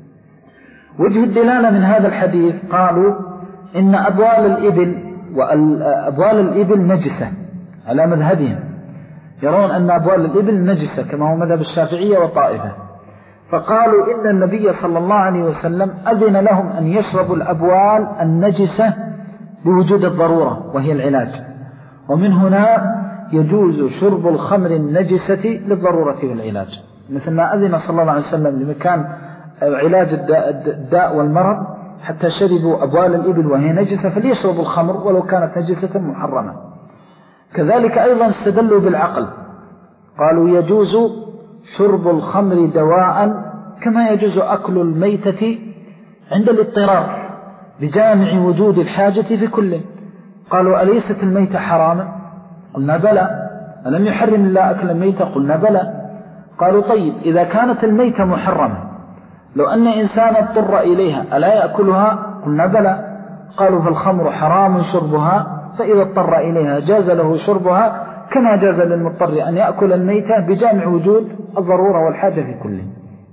وجه الدلالة من هذا الحديث قالوا إن أبوال الإبل وأبوال الإبل نجسة على مذهبهم، يرون أن أبوال الإبل نجسة كما هو مذهب الشافعية وطائفة، فقالوا إن النبي صلى الله عليه وسلم أذن لهم أن يشربوا الأبوال النجسة بوجود الضرورة وهي العلاج، ومن هنا يجوز شرب الخمر النجسة للضرورة والعلاج، مثل ما أذن صلى الله عليه وسلم لمكان علاج الداء والمرض حتى شربوا أبوال الإبل وهي نجسة فليشربوا الخمر ولو كانت نجسة محرمة. كذلك أيضا استدلوا بالعقل، قالوا يجوز شرب الخمر دواء كما يجوز أكل الميتة عند الاضطرار بجامع وجود الحاجة في كل، قالوا أليست الميتة حراما؟ قلنا بلى. ألم يحرم الله أكل الميتة؟ قلنا بلى. قالوا طيب إذا كانت الميتة محرمة لو أن إنسان اضطر إليها ألا يأكلها؟ قلنا بلى. قالوا فالخمر حرام شربها، فإذا اضطر إليها جاز له شربها كما جاز للمضطر أن يأكل الميتة بجامع وجود الضرورة والحاجة في كله.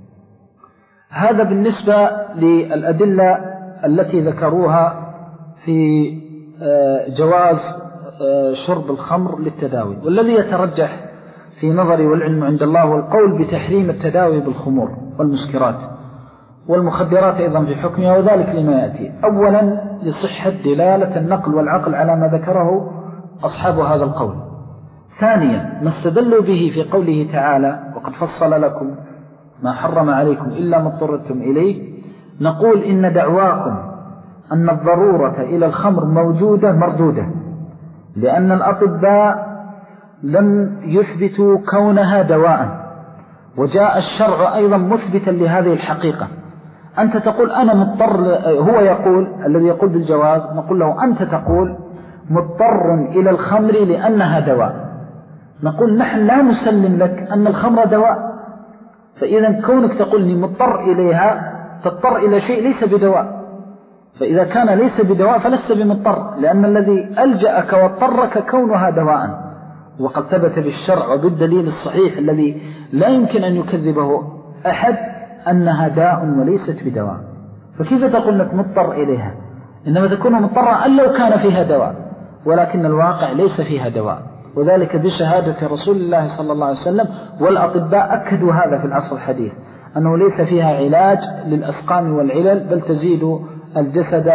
هذا بالنسبة للأدلة التي ذكروها في جواز شرب الخمر للتداوي. والذي يترجح في نظري والعلم عند الله والقول بتحريم التداوي بالخمور والمسكرات والمخدرات أيضا في حكمها، وذلك لما يأتي. أولا لصحة دلالة النقل والعقل على ما ذكره أصحاب هذا القول. ثانيا ما استدلوا به في قوله تعالى وقد فصل لكم ما حرم عليكم إلا ما اضطررتم إليه. نقول إن دعواكم أن الضرورة إلى الخمر موجودة مردودة، لأن الأطباء لم يثبتوا كونها دواء، وجاء الشرع أيضا مثبتا لهذه الحقيقة. أنت تقول أنا مضطر، هو يقول الذي يقول بالجواز نقول له أنت تقول مضطر إلى الخمر لأنها دواء. نقول نحن لا نسلم لك أن الخمر دواء، فإذا كونك تقولني مضطر إليها تضطر إلى شيء ليس بدواء، فإذا كان ليس بدواء فلست بمضطر، لأن الذي ألجأك واضطرك كونها دواء، وقد ثبت بالشرع وبالدليل الصحيح الذي لا يمكن أن يكذبه أحد أنها داء وليست بدواء. فكيف تقول لك مضطر إليها؟ إنما تكون مضطرة أن لو كان فيها دواء، ولكن الواقع ليس فيها دواء، وذلك بشهادة رسول الله صلى الله عليه وسلم. والأطباء أكدوا هذا في العصر الحديث أنه ليس فيها علاج للأسقام والعلل، بل تزيد الجسد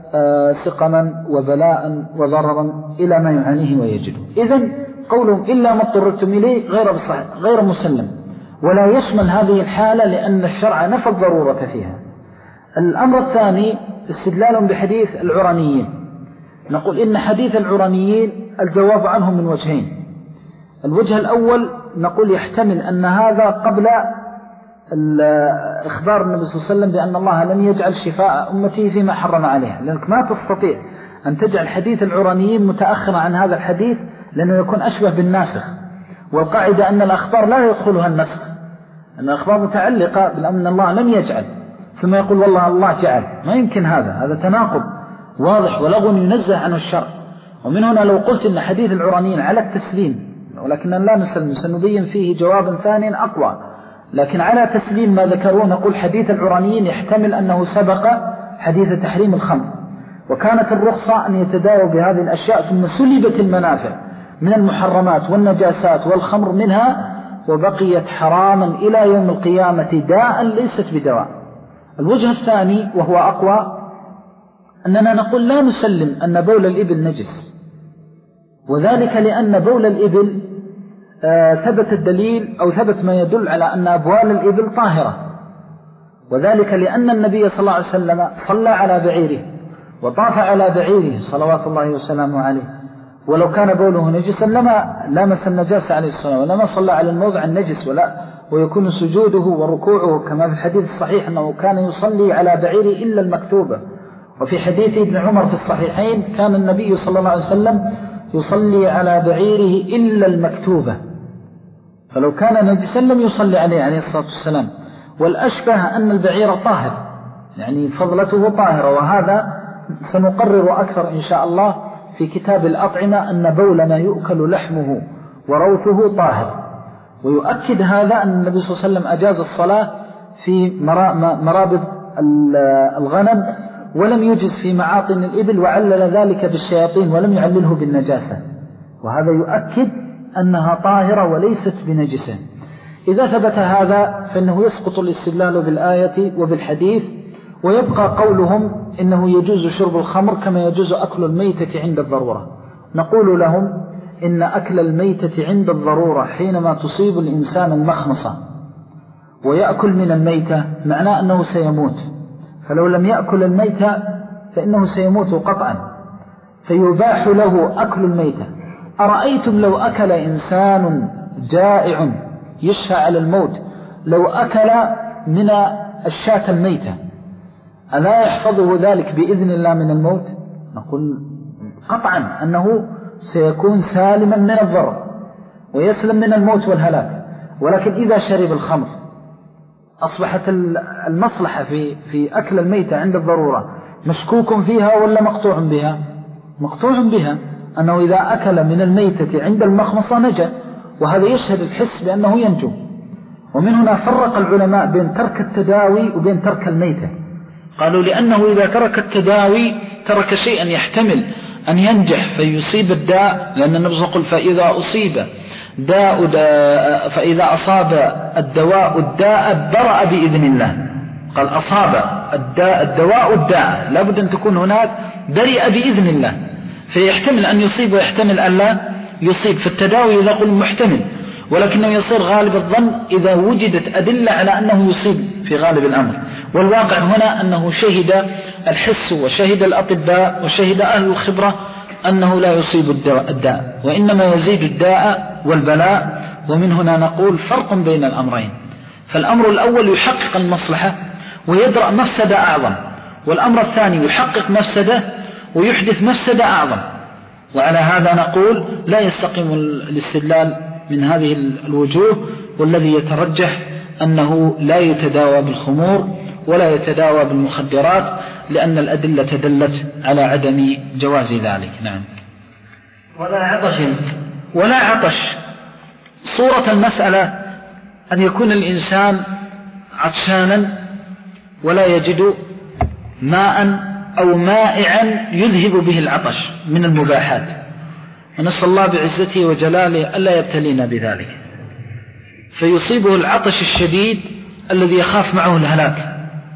سقما وبلاء وضررا إلى ما يعانيه ويجده. إذن قولهم إلا ما اضطررتم إليه غير بصحيح غير مسلم، ولا يشمل هذه الحالة لأن الشرع نفى الضرورة فيها. الأمر الثاني استدلال بحديث العرانيين. نقول إن حديث العرانيين الجواب عنه من وجهين. الوجه الأول نقول يحتمل أن هذا قبل إخبار النبي صلى الله عليه وسلم بأن الله لم يجعل شفاء أمته فيما حرم عليها، لأنك ما تستطيع أن تجعل حديث العرانيين متأخرا عن هذا الحديث لأنه يكون أشبه بالناسخ، والقاعدة أن الأخبار لا يدخلها النسخ، أن الأخبار متعلقة بالأمن الله لم يجعل ثم يقول والله الله جعل، ما يمكن هذا، هذا تناقض واضح ولغو ينزه عنه الشرع. ومن هنا لو قلت إن حديث العرانيين على التسليم، ولكننا لا نسلم سنبين فيه جوابا ثانيا أقوى، لكن على تسليم ما ذكرون نقول حديث العرانيين يحتمل أنه سبق حديث تحريم الخمر، وكانت الرخصة أن يتداووا بهذه الأشياء ثم سلبت المنافع من المحرمات والنجاسات والخمر منها، وبقيت حراما إلى يوم القيامة داء ليست بدواء. الوجه الثاني وهو أقوى أننا نقول لا نسلم أن بول الإبل نجس، وذلك لأن بول الإبل آه ثبت الدليل أو ثبت ما يدل على أن أبوال الإبل طاهرة، وذلك لأن النبي صلى الله عليه وسلم صلى على بعيره وطاف على بعيره صلوات الله وسلامه عليه، ولو كان بوله نجسا لما لامس النجاسة عليه الصلاة ولما صلى على الموضع النجس، ولا ويكون سجوده وركوعه كما في الحديث الصحيح أنه كان يصلي على بعيره إلا المكتوبة. وفي حديث ابن عمر في الصحيحين كان النبي صلى الله عليه وسلم يصلي على بعيره إلا المكتوبة، فلو كان نجسا لم يصلي عليه عليه الصلاة والسلام. والأشبه أن البعير طاهر، يعني فضلته طاهرة، وهذا سنقرر أكثر إن شاء الله في كتاب الأطعمة أن بول ما يؤكل لحمه وروثه طاهر. ويؤكد هذا أن النبي صلى الله عليه وسلم أجاز الصلاة في مرابض الغنم ولم يجز في معاطن الإبل، وعلل ذلك بالشياطين ولم يعلله بالنجاسة، وهذا يؤكد أنها طاهرة وليست بنجسة. إذا ثبت هذا فإنه يسقط الاستدلال بالآية وبالحديث، ويبقى قولهم إنه يجوز شرب الخمر كما يجوز أكل الميتة عند الضرورة. نقول لهم إن أكل الميتة عند الضرورة حينما تصيب الإنسان المخمصة ويأكل من الميتة معناه أنه سيموت، فلو لم يأكل الميتة فإنه سيموت قطعا، فيباح له أكل الميتة. أرأيتم لو أكل إنسان جائع يشفى على الموت لو أكل من الشاة الميتة ألا يحفظه ذلك بإذن الله من الموت؟ نقول قطعا أنه سيكون سالما من الضرر ويسلم من الموت والهلاك. ولكن إذا شرب الخمر أصبحت المصلحة في في أكل الميتة عند الضرورة مشكوك فيها ولا مقطوع بها؟ مقطوع بها، أنه إذا أكل من الميتة عند المخمصة نجا، وهذا يشهد الحس بأنه ينجو. ومن هنا فرق العلماء بين ترك التداوي وبين ترك الميتة. قالوا لأنه إذا ترك التداوي ترك شيئا يحتمل أن ينجح فيصيب الداء، لأن النبي يقول فإذا أصيب داء داء فإذا أصاب الدواء الداء برأ بإذن الله. قال أصاب الداء الدواء الداء، لابد أن تكون هناك برئ بإذن الله، فيحتمل أن يصيب ويحتمل أن لا يصيب. في التداوي إذا قل محتمل، ولكنه يصير غالب الظن إذا وجدت أدلة على أنه يصيب في غالب الأمر. والواقع هنا أنه شهد الحس وشهد الأطباء وشهد أهل الخبرة أنه لا يصيب الداء، وإنما يزيد الداء والبلاء. ومن هنا نقول فرق بين الأمرين. فالأمر الأول يحقق المصلحة ويدرأ مفسدة أعظم، والأمر الثاني يحقق مفسدة ويحدث مفسدة أعظم. وعلى هذا نقول لا يستقيم الاستدلال من هذه الوجوه، والذي يترجح أنه لا يتداوى بالخمور ولا يتداوى بالمخدرات، لأن الأدلة دلت على عدم جواز ذلك. نعم. ولا عطش ولا عطش. صورة المسألة أن يكون الإنسان عطشانا ولا يجد ماء أو مائعا يذهب به العطش من المباحات، ونسأل الله بعزته وجلاله ألا يبتلينا بذلك، فيصيبه العطش الشديد الذي يخاف معه الهلاك،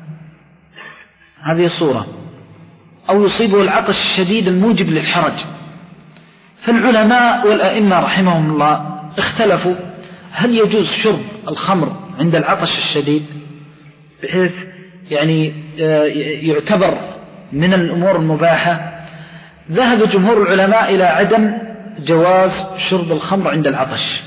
هذه صورة. أو يصيبه العطش الشديد الموجب للحرج. فالعلماء والأئمة رحمهم الله اختلفوا هل يجوز شرب الخمر عند العطش الشديد بحيث يعني يعتبر من الأمور المباحة. ذهب جمهور العلماء إلى عدم جواز شرب الخمر عند العطش،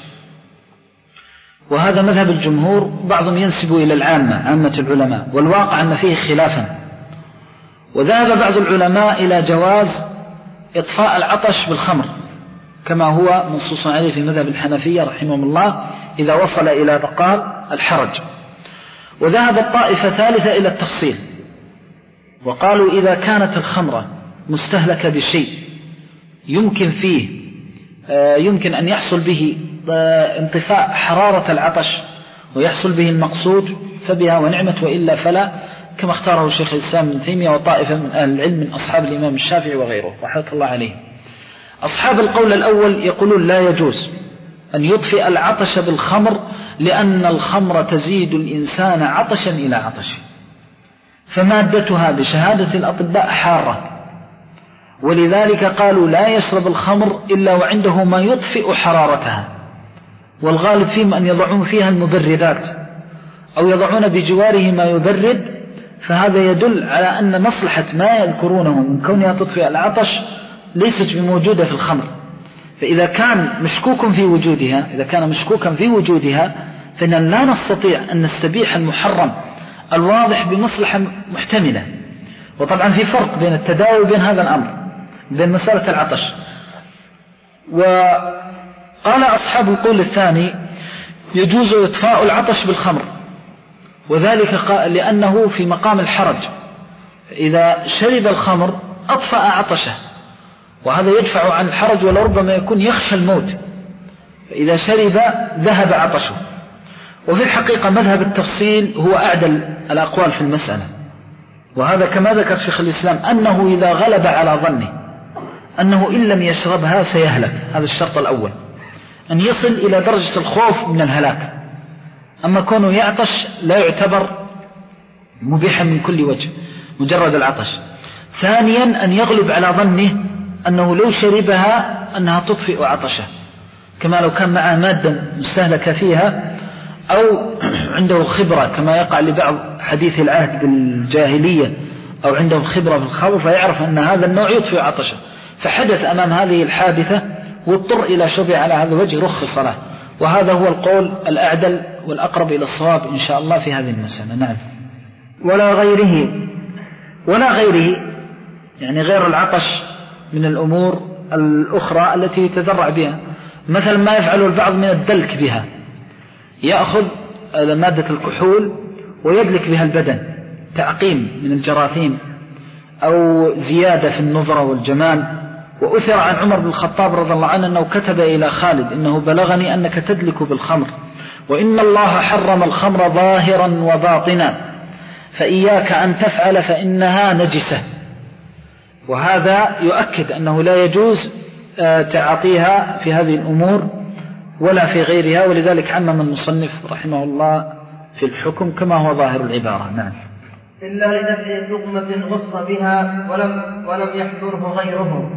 وهذا مذهب الجمهور. بعضهم ينسب إلى العامة عامة العلماء، والواقع أن فيه خلافا. وذهب بعض العلماء إلى جواز إطفاء العطش بالخمر كما هو منصوص عليه في مذهب الحنفية رحمهم الله إذا وصل إلى بقاء الحرج. وذهب الطائفة ثالثة إلى التفصيل، وقالوا إذا كانت الخمرة مستهلكة بشيء يمكن فيه يمكن أن يحصل به انطفاء حرارة العطش ويحصل به المقصود فبها ونعمت، وإلا فلا، كما اختاره شيخ الإسلام ابن تيمية وطائفة من أهل العلم من أصحاب الإمام الشافعي وغيره رحمة الله عليه. أصحاب القول الأول يقولون لا يجوز أن يطفئ العطش بالخمر، لأن الخمر تزيد الإنسان عطشا إلى عطشه، فمادتها بشهادة الأطباء حارة، ولذلك قالوا لا يشرب الخمر إلا وعنده ما يطفئ حرارتها. والغالب فيهم أن يضعون فيها المبردات أو يضعون بجواره ما يبرد، فهذا يدل على أن مصلحة ما يذكرونه من كونها تطفئ العطش ليست بموجودة في الخمر. فإذا كان مشكوك في وجودها إذا كان مشكوكا في وجودها فإننا لا نستطيع أن نستبيح المحرم الواضح بمصلحة محتملة. وطبعا في فرق بين التداوي وبين هذا الأمر، بين مسألة العطش. وقال أصحاب القول الثاني يجوز إطفاء العطش بالخمر، وذلك لأنه في مقام الحرج، إذا شرب الخمر أطفأ عطشه، وهذا يدفع عن الحرج ولربما يكون يخشى الموت، فإذا شرب ذهب عطشه. وفي الحقيقة مذهب التفصيل هو أعدل الأقوال في المسألة، وهذا كما ذكر شيخ الإسلام أنه إذا غلب على ظنه أنه إن لم يشربها سيهلك، هذا الشرط الأول، أن يصل إلى درجة الخوف من الهلاك. أما كونه يعطش لا يعتبر مبيحا من كل وجه مجرد العطش. ثانيا أن يغلب على ظنه أنه لو شربها أنها تطفئ عطشه، كما لو كان معه مادة مستهلكة فيها، أو عنده خبرة كما يقع لبعض حديث العهد بالجاهلية، أو عنده خبرة في الخمر فيعرف أن هذا النوع يطفئ عطشه، فحدث أمام هذه الحادثة واضطر إلى شربه على هذا الوجه رخص له. وهذا هو القول الأعدل والأقرب إلى الصواب إن شاء الله في هذه المسألة. نعم. ولا غيره ولا غيره يعني غير العطش من الأمور الأخرى التي يتذرع بها، مثلا ما يفعله البعض من الدلك بها، يأخذ مادة الكحول ويدلك بها البدن تعقيم من الجراثيم أو زيادة في النظرة والجمال. وأثر عن عمر بن الخطاب رضي الله عنه أنه كتب إلى خالد: إنه بلغني أنك تدلك بالخمر، وإن الله حرم الخمر ظاهرا وباطنا، فإياك أن تفعل فإنها نجسة. وهذا يؤكد أنه لا يجوز تعاطيها في هذه الأمور ولا في غيرها، ولذلك عمم المصنف رحمه الله في الحكم كما هو ظاهر العبارة. نعم. إلا لدفع لقمة غص بها ولم, ولم يحضره غيره.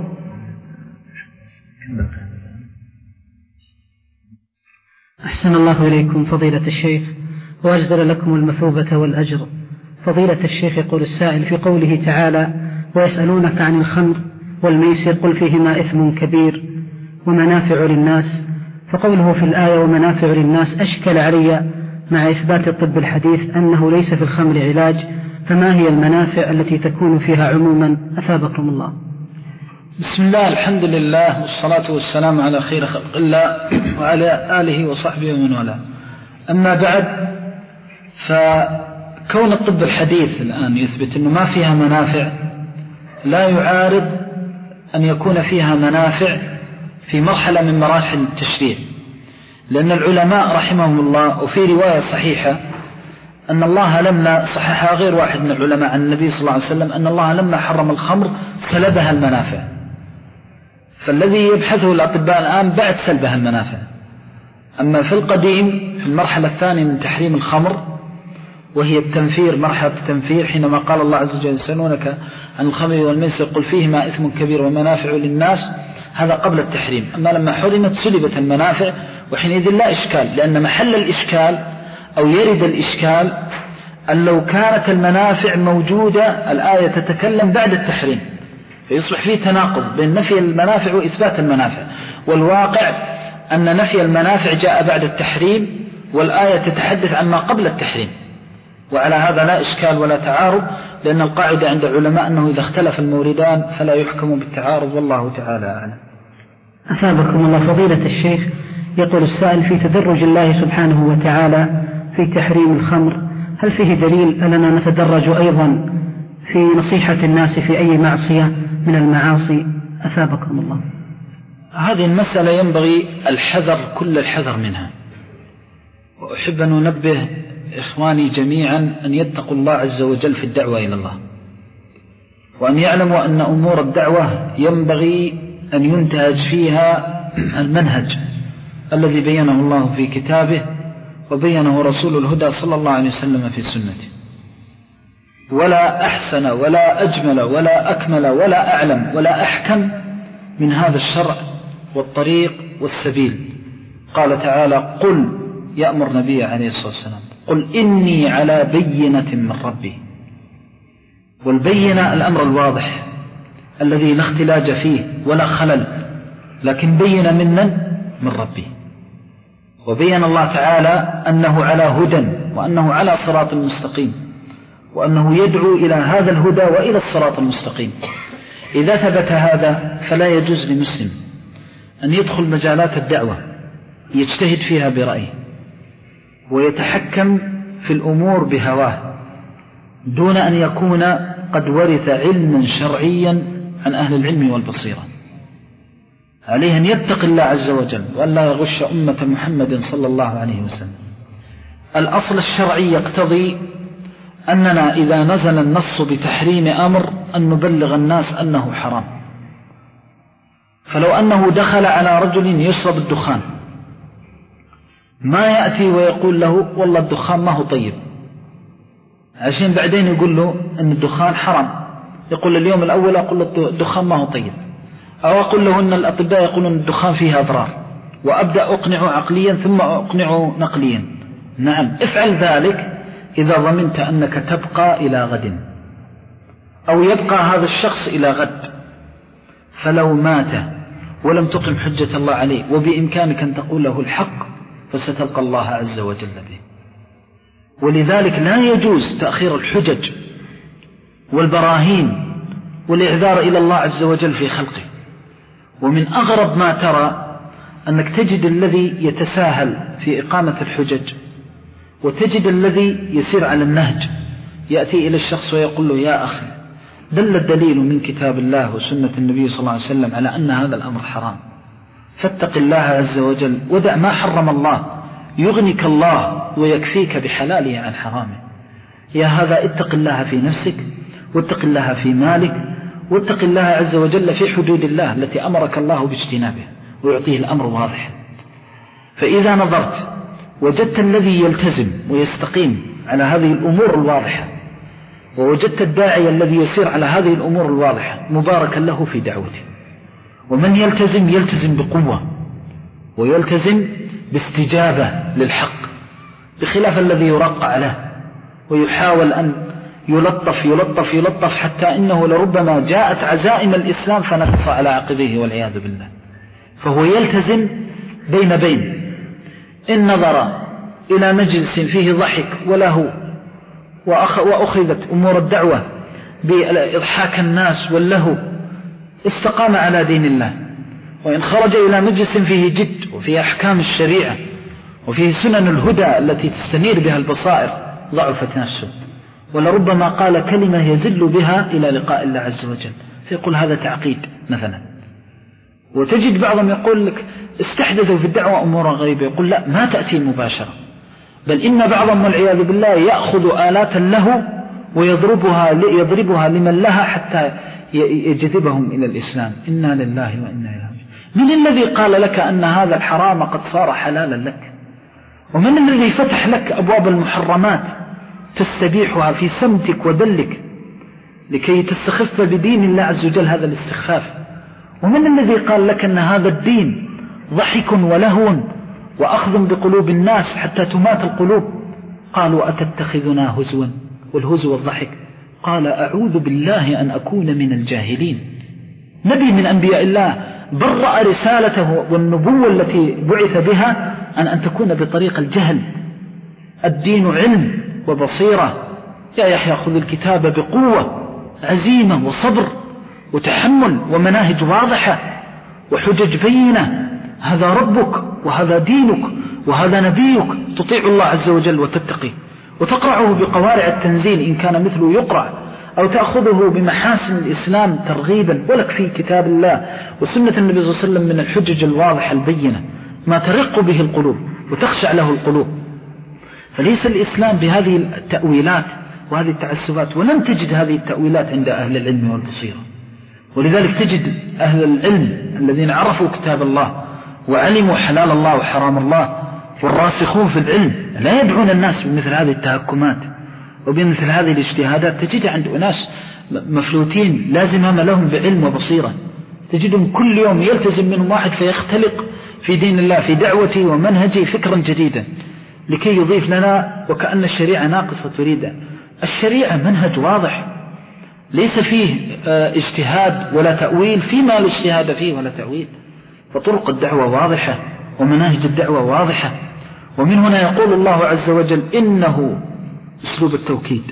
أحسن الله إليكم فضيلة الشيخ وأجزل لكم المثوبة والأجر. فضيلة الشيخ يقول السائل في قوله تعالى: ويسألونك عن الخمر والميسر قل فيهما إثم كبير ومنافع للناس، فقوله في الآية ومنافع للناس أشكل علي مع إثبات الطب الحديث أنه ليس في الخمر علاج، فما هي المنافع التي تكون فيها عموما؟ أثابكم الله. بسم الله، الحمد لله، والصلاة والسلام على خير خلق الله وعلى آله وصحبه ومن والاه. أما بعد، فكون الطب الحديث الآن يثبت أنه ما فيها منافع لا يعارض أن يكون فيها منافع في مرحلة من مراحل التشريع، لأن العلماء رحمهم الله، وفي رواية صحيحة أن الله لما صححها غير واحد من العلماء عن النبي صلى الله عليه وسلم أن الله لما حرم الخمر سلبها المنافع. فالذي يبحثه الأطباء الآن بعد سلبها المنافع. أما في القديم في المرحلة الثانية من تحريم الخمر وهي التنفير، مرحلة التنفير، حينما قال الله عز وجل: يسألونك عن الخمر والميسر قل فيهما إثم كبير ومنافع للناس، هذا قبل التحريم. أما لما حرمت سلبت المنافع، وحينئذ لا إشكال، لأن محل الإشكال أو يرد الإشكال أن لو كانت المنافع موجودة الآية تتكلم بعد التحريم، فيصبح فيه تناقض بين نفي المنافع وإثبات المنافع، والواقع أن نفي المنافع جاء بعد التحريم والآية تتحدث عن ما قبل التحريم، وعلى هذا لا إشكال ولا تعارض، لأن القاعدة عند العلماء أنه إذا اختلف الموردان فلا يحكم بالتعارض، والله تعالى أعلم. أثابكم الله فضيلة الشيخ. يقول السائل في تدرج الله سبحانه وتعالى في تحريم الخمر، هل فيه دليل أننا نتدرج أيضا في نصيحة الناس في أي معصية من المعاصي؟ أثابكم الله. هذه المسألة ينبغي الحذر كل الحذر منها، وأحب أن أنبه إخواني جميعا أن يتقوا الله عز وجل في الدعوة إلى الله، وأن يعلموا أن أمور الدعوة ينبغي أن ينتهج فيها المنهج الذي بينه الله في كتابه وبينه رسول الهدى صلى الله عليه وسلم في سنته. ولا أحسن ولا أجمل ولا أكمل ولا أعلم ولا أحكم من هذا الشرع والطريق والسبيل. قال تعالى: قل، يأمر نبيه عليه الصلاة والسلام: قل إني على بينة من ربي. والبينة الأمر الواضح الذي لا اختلاج فيه ولا خلل، لكن بينة ممن؟ من ربي. وبين الله تعالى أنه على هدى وأنه على صراط مستقيم، وأنه يدعو إلى هذا الهدى وإلى الصراط المستقيم. إذا ثبت هذا فلا يجوز لمسلم أن يدخل مجالات الدعوة يجتهد فيها برأيه ويتحكم في الأمور بهواه دون أن يكون قد ورث علما شرعيا عن أهل العلم والبصيرة. عليه أن يتقي الله عز وجل وأن لا يغش أمة محمد صلى الله عليه وسلم. الأصل الشرعي يقتضي أننا إذا نزل النص بتحريم أمر أن نبلغ الناس أنه حرام. فلو أنه دخل على رجل يشرب الدخان ما يأتي ويقول له والله الدخان ما هو طيب، عشان بعدين يقول له أن الدخان حرام، يقول اليوم الأول أقول له الدخان ما هو طيب، أو أقول له أن الأطباء يقولون الدخان فيها أضرار، وأبدأ أقنعه عقليا ثم أقنعه نقليا. نعم، افعل ذلك إذا ضمنت أنك تبقى إلى غد أو يبقى هذا الشخص إلى غد. فلو مات ولم تقم حجة الله عليه وبإمكانك أن تقول له الحق فستلقى الله عز وجل به. ولذلك لا يجوز تأخير الحجج والبراهين والإعذار إلى الله عز وجل في خلقه. ومن أغرب ما ترى أنك تجد الذي يتساهل في إقامة الحجج، وتجد الذي يسير على النهج، يأتي إلى الشخص ويقول له يا أخي دل الدليل من كتاب الله وسنة النبي صلى الله عليه وسلم على أن هذا الأمر حرام، فاتق الله عز وجل ودع ما حرم الله، يغنيك الله ويكفيك بحلاله عن حرامه. يا هذا اتق الله في نفسك، واتق الله في مالك، واتق الله عز وجل في حدود الله التي أمرك الله باجتنابها، ويعطيه الأمر واضح. فإذا نظرت وجدت الذي يلتزم ويستقيم على هذه الأمور الواضحة، ووجدت الداعي الذي يسير على هذه الأمور الواضحة، مباركا له في دعوته. ومن يلتزم يلتزم بقوة، ويلتزم باستجابة للحق، بخلاف الذي يرقع له ويحاول أن يلطف يلطف يلطف حتى إنه لربما جاءت عزائم الإسلام فنقص على عقبيه والعياذ بالله. فهو يلتزم بين بين، إن نظر إلى مجلس فيه ضحك ولهو وأخذت أمور الدعوة بإضحاك الناس واللهو استقام على دين الله، وإن خرج إلى مجلس فيه جد وفيه أحكام الشريعة وفيه سنن الهدى التي تستنير بها البصائر ضعفت نفسه، ولربما قال كلمة يزل بها إلى لقاء الله عز وجل، فيقول هذا تعقيد مثلا. وتجد بعضهم يقول لك استحدثوا في الدعوة أمورا غريبة، يقول لا ما تأتي مباشرة، بل إن بعضهم والعياذ بالله يأخذ آلات له ويضربها يضربها لمن لها حتى يجذبهم إلى الإسلام. إنا لله وإنا إليه راجعون. من الذي قال لك أن هذا الحرام قد صار حلالا لك؟ ومن الذي فتح لك أبواب المحرمات تستبيحها في سمتك ودلك لكي تستخف بدين الله عز وجل هذا الاستخفاف؟ ومن الذي قال لك أن هذا الدين ضحك ولهو وأخذ بقلوب الناس حتى تمات القلوب؟ قالوا أتتخذنا هزوا، والهزو والضحك. قال أعوذ بالله أن أكون من الجاهلين. نبي من أنبياء الله برأ رسالته والنبوة التي بعث بها أن أن تكون بطريق الجهل. الدين علم وبصيرة. يا يحيى خذ الكتاب بقوة، عزيمة وصبر وتحمل ومناهج واضحة وحجج بينة. هذا ربك وهذا دينك وهذا نبيك، تطيع الله عز وجل وتتقي وتقرعه بقوارع التنزيل إن كان مثله يقرع، أو تأخذه بمحاسن الإسلام ترغيبا، ولك في كتاب الله وسنة النبي صلى الله عليه وسلم من الحجج الواضحة البينة ما ترق به القلوب وتخشع له القلوب. فليس الإسلام بهذه التأويلات وهذه التعسفات، ولم تجد هذه التأويلات عند أهل العلم والبصيرة. ولذلك تجد أهل العلم الذين عرفوا كتاب الله وعلموا حلال الله وحرام الله والراسخون في العلم لا يدعون الناس بمثل هذه التهكمات وبمثل هذه الاجتهادات. تجد عند أناس مفلوتين لازم لهم بعلم وبصيرة، تجدهم كل يوم يلتزم منهم واحد فيختلق في دين الله في دعوته ومنهجه فكرا جديدا لكي يضيف لنا، وكأن الشريعة ناقصة تريد. الشريعة منهج واضح ليس فيه اجتهاد ولا تأويل فيما لا اجتهاد فيه ولا تأويل. فطرق الدعوة واضحة ومناهج الدعوة واضحة. ومن هنا يقول الله عز وجل إنه أسلوب التوكيد،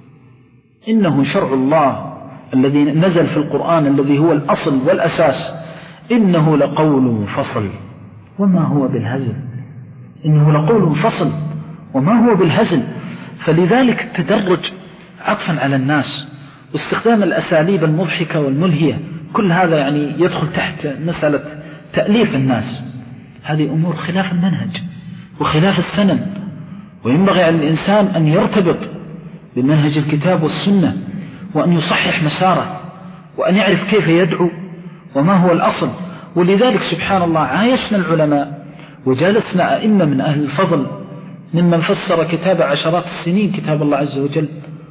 إنه شرع الله الذي نزل في القرآن الذي هو الأصل والأساس، إنه لقول فصل وما هو بالهزل. إنه لقول فصل وما هو بالهزل. فلذلك التدرج عطفا على الناس واستخدام الأساليب المضحكة والملهية، كل هذا يعني يدخل تحت مسألة تأليف الناس. هذه أمور خلاف المنهج وخلاف السنن، وينبغي على الإنسان أن يرتبط بمنهج الكتاب والسنة وأن يصحح مساره وأن يعرف كيف يدعو وما هو الأصل. ولذلك سبحان الله عايشنا العلماء وجالسنا أئمة من أهل الفضل ممن فسر كتاب عشرات السنين كتاب الله عز وجل،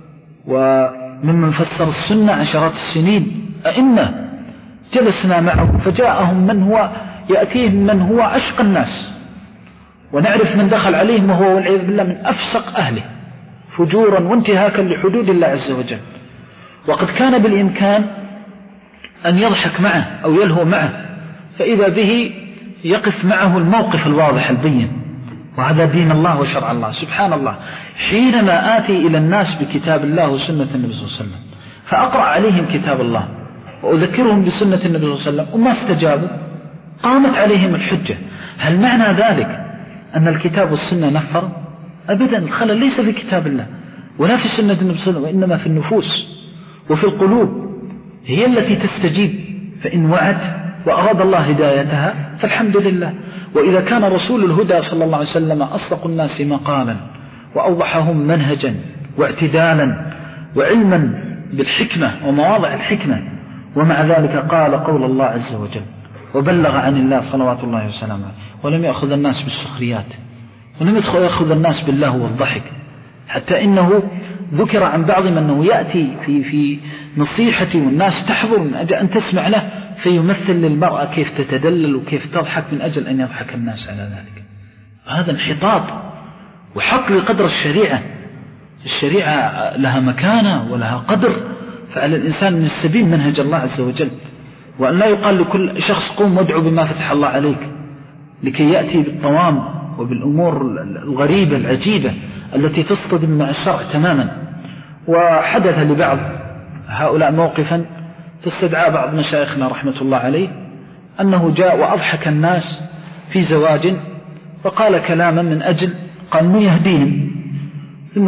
وممن فسر السنة عشرات السنين أئمة جلسنا معه فجاءهم من هو يأتيهم من هو أشقى الناس، ونعرف من دخل عليهم وهو والعياذ بالله من أفسق أهله فجورا وانتهاكا لحدود الله عز وجل. وقد كان بالإمكان أن يضحك معه أو يلهو معه، فإذا به يقف معه الموقف الواضح البين، وهذا دين الله وشرع الله. سبحان الله، حينما آتي إلى الناس بكتاب الله وسنة النبي صلى الله عليه وسلم فأقرأ عليهم كتاب الله وأذكرهم بسنة النبي صلى الله عليه وسلم وما استجابوا قامت عليهم الحجة. هل معنى ذلك أن الكتاب والسنة نفر؟ أبدا، الخلل ليس في كتاب الله ولا في سنة النبي صلى الله عليه وسلم، وإنما في النفوس وفي القلوب، هي التي تستجيب. فإن وعت وأراد الله هدايتها فالحمد لله. وإذا كان رسول الهدى صلى الله عليه وسلم أصدق الناس مقالا وأوضحهم منهجا واعتدالا وعلما بالحكمة ومواضع الحكمة، ومع ذلك قال قول الله عز وجل وبلغ عن الله صلوات الله وسلامه، ولم يأخذ الناس بالسخريات ولم يأخذ الناس باللهو والضحك، حتى إنه ذكر عن بعضهم أنه يأتي في في نصيحة والناس تحضر من أجل أن تسمع له فيمثل للمرأة كيف تتدلل وكيف تضحك من أجل أن يضحك الناس على ذلك. هذا انحطاط وحق لقدر الشريعة. الشريعة لها مكانة ولها قدر، فعلى الإنسان أن يستبين منهج الله عز وجل، وأن لا يقال لكل شخص قوم وادعو بما فتح الله عليك، لكي يأتي بالطوام وبالأمور الغريبة العجيبة التي تصطدم مع الشرع تماما. وحدث لبعض هؤلاء موقفا فاستدعى بعض مشايخنا رحمة الله عليه أنه جاء وأضحك الناس في زواج وقال كلاما من أجل قال ما يهديهم، ثم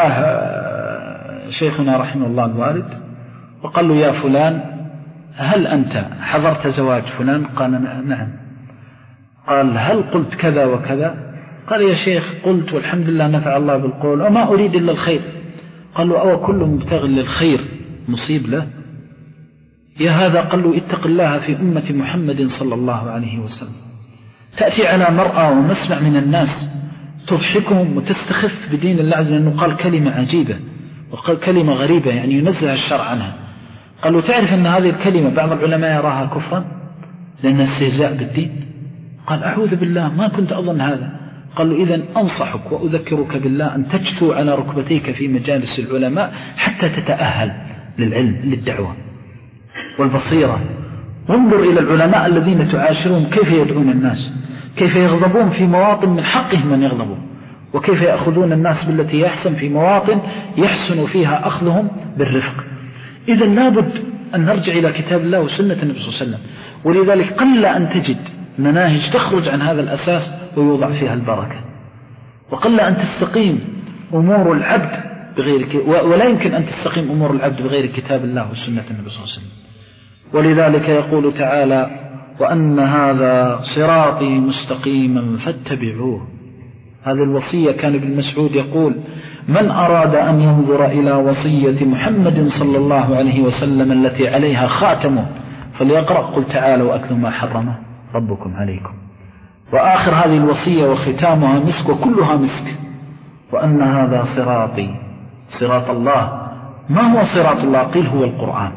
استدعاه شيخنا رحمه الله الوالد وقال له يا فلان هل أنت حضرت زواج فلان؟ قال نعم. قال هل قلت كذا وكذا؟ قال يا شيخ قلت والحمد لله نفع الله بالقول وما أريد إلا الخير. قال له أو كل مبتغ للخير مصيب له؟ يا هذا قال له اتق الله في أمة محمد صلى الله عليه وسلم. تأتي على مرأة ومسمع من الناس تضحكهم وتستخف بدين الله عز وجل، لأنه قال كلمة عجيبة وقال كلمة غريبة يعني ينزه الشرع عنها. قالوا تعرف أن هذه الكلمة بعض العلماء يراها كفرا لأنها استهزاء بالدين؟ قال أعوذ بالله ما كنت أظن هذا. قالوا إذن أنصحك وأذكرك بالله أن تجثو على ركبتيك في مجالس العلماء حتى تتأهل للعلم للدعوة والبصيرة. وانظر إلى العلماء الذين تعاشرهم كيف يدعون الناس، كيف يغضبون في مواطن من حقهم من يغضبون، وكيف يأخذون الناس بالتي يحسن في مواطن يحسن فيها أخذهم بالرفق. إذن لابد أن نرجع إلى كتاب الله وسنة النبي صلى الله عليه وسلم، ولذلك قل أن تجد مناهج تخرج عن هذا الأساس ويوضع فيها البركة، وقل أن تستقيم أمور العبد بغير ك... ولا يمكن أن تستقيم أمور العبد بغير كتاب الله وسنة النبي صلى الله عليه وسلم. ولذلك يقول تعالى وأن هذا صراطي مستقيما فاتبعوه. هذه الوصية كان ابن مسعود يقول من أراد أن ينظر إلى وصية محمد صلى الله عليه وسلم التي عليها خاتمه فليقرأ قل تعالوا وأكلوا ما حرمه ربكم عليكم. وآخر هذه الوصية وختامها مسك وكلها مسك. وأن هذا صراطي صراط الله. ما هو صراط الله؟ قيل هو القرآن.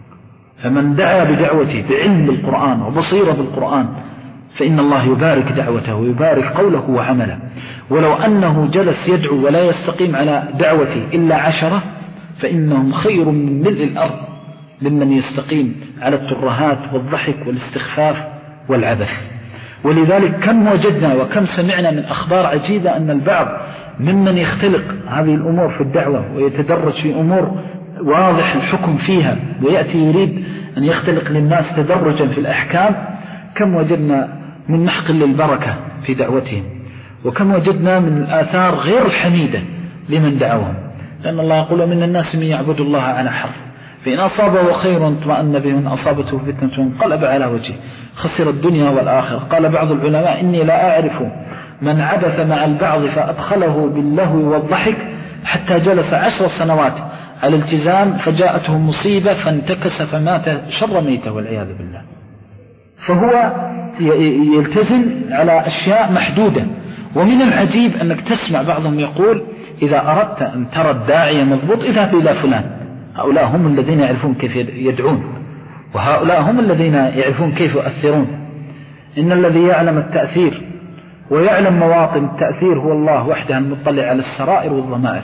فمن دعا بدعوته بعلم بالقرآن وبصيرة بالقرآن فإن الله يبارك دعوته ويبارك قوله وعمله. ولو أنه جلس يدعو ولا يستقيم على دعوته إلا عشرة فإنهم خير من ملء الأرض ممن يستقيم على الترهات والضحك والاستخفاف والعبث. ولذلك كم وجدنا وكم سمعنا من أخبار عجيبة أن البعض ممن يختلق هذه الأمور في الدعوة ويتدرج في أمور واضح الحكم فيها ويأتي يريد أن يختلق للناس تدرجا في الأحكام، كم وجدنا من محق للبركة في دعوتهم، وكم وجدنا من الآثار غير الحميدة لمن دعوهم. لأن الله يقول من الناس من يعبد الله على حرف فإن أصابه خير اطمأن به وإن أصابته فتنة انقلب على وجهه خسر الدنيا والآخرة. قال بعض العلماء إني لا أعرف من عبث مع البعض فأدخله باللهو والضحك حتى جلس عشر سنوات على التزام فجاءته مصيبة فانتكس فمات شر ميته والعياذ بالله. فهو يلتزم على أشياء محدودة. ومن العجيب أنك تسمع بعضهم يقول إذا أردت أن ترى الداعية مضبوط اذهب إلى فلان. هؤلاء هم الذين يعرفون كيف يدعون، وهؤلاء هم الذين يعرفون كيف يؤثرون. إن الذي يعلم التأثير ويعلم مواطن التأثير هو الله وحده المطلع على السرائر والضمائر،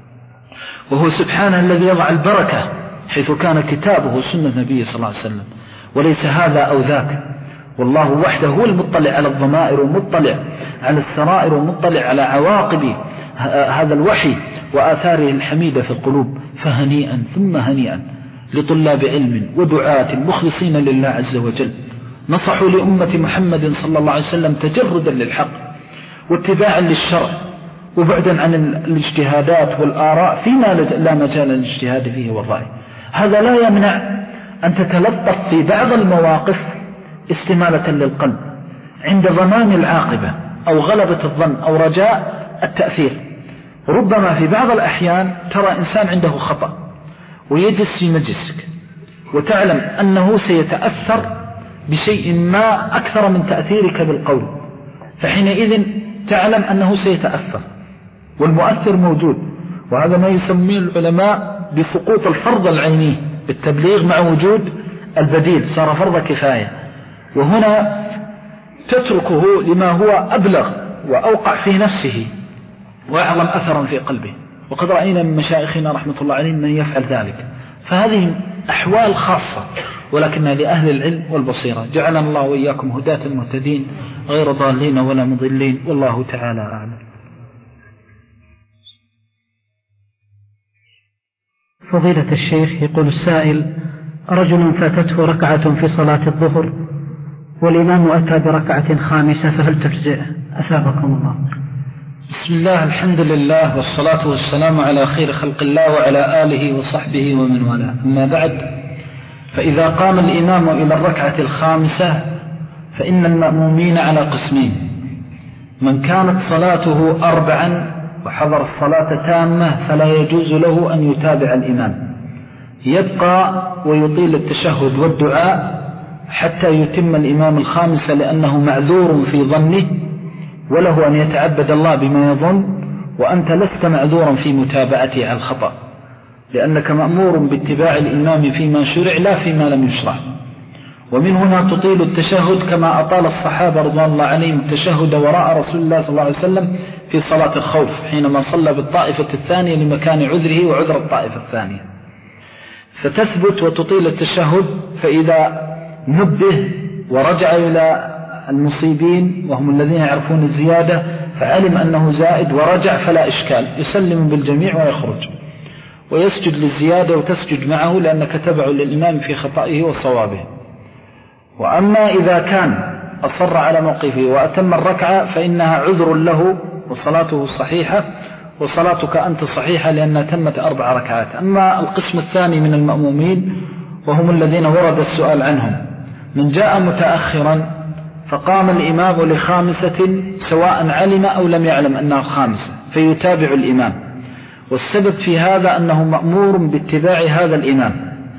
وهو سبحانه الذي يضع البركة حيث كان كتابه وسنة نبيه صلى الله عليه وسلم، وليس هذا أو ذاك. والله وحده هو المطلع على الضمائر ومطلع على السرائر ومطلع على عواقب هذا الوحي وآثاره الحميدة في القلوب. فهنيئا ثم هنيئا لطلاب علم ودعاة مخلصين لله عز وجل، نصحوا لأمة محمد صلى الله عليه وسلم تجردا للحق واتباعا للشرع وبعدا عن الاجتهادات والآراء فيما لا مجال للاجتهاد فيه والرأي. هذا لا يمنع أن تتلطف في بعض المواقف استمالة للقلب عند ضمان العاقبة أو غلبة الظن أو رجاء التأثير. ربما في بعض الأحيان ترى إنسان عنده خطأ ويجلس في مجلسك وتعلم أنه سيتأثر بشيء ما أكثر من تأثيرك بالقول، فحينئذ تعلم أنه سيتأثر والمؤثر موجود، وهذا ما يسميه العلماء بسقوط الفرض العيني بالتبليغ مع وجود البديل، صار فرض كفاية، وهنا تتركه لما هو أبلغ وأوقع في نفسه وأعظم أثرا في قلبه. وقد رأينا من مشايخنا رحمة الله عليهم من يفعل ذلك، فهذه أحوال خاصة ولكنها لأهل العلم والبصيرة. جعلنا الله وإياكم هداة مهتدين غير ضالين ولا مضلين، والله تعالى أعلم. فضيلة الشيخ، يقول السائل: رجل فاتته ركعة في صلاة الظهر والإمام أتى بركعة خامسة فهل تجزئه؟ أثابكم الله. بسم الله، الحمد لله، والصلاة والسلام على خير خلق الله وعلى آله وصحبه ومن والاه، أما بعد، فإذا قام الإمام إلى الركعة الخامسة فإن المأمومين على قسمين: من كانت صلاته أربعا وحضر الصلاة تامة فلا يجوز له أن يتابع الإمام، يبقى ويطيل التشهد والدعاء حتى يتم الإمام الخامسة لأنه معذور في ظنه وله أن يتعبد الله بما يظن، وأنت لست معذورا في متابعته على الخطأ، لأنك مأمور باتباع الإمام فيما شرع لا فيما لم يشرع. ومن هنا تطيل التشهد كما أطال الصحابة رضوان الله عليهم التشهد وراء رسول الله صلى الله عليه وسلم في صلاة الخوف حينما صلى بالطائفة الثانية لمكان عذره وعذر الطائفة الثانية، فتثبت وتطيل التشهد. فإذا نبه ورجع إلى المصيبين وهم الذين يعرفون الزيادة فعلم أنه زائد ورجع فلا إشكال، يسلم بالجميع ويخرج ويسجد للزيادة وتسجد معه لأنك تبع للإمام في خطئه وصوابه. وأما إذا كان أصر على موقفه وأتم الركعة فإنها عذر له وصلاته صحيحة وصلاتك أنت صحيحة لأنها تمت أربع ركعات. أما القسم الثاني من المأمومين وهم الذين ورد السؤال عنهم: من جاء متأخرا فقام الإمام لخامسة سواء علم أو لم يعلم أنها خامسة فيتابع الإمام، والسبب في هذا أنه مأمور باتباع هذا الإمام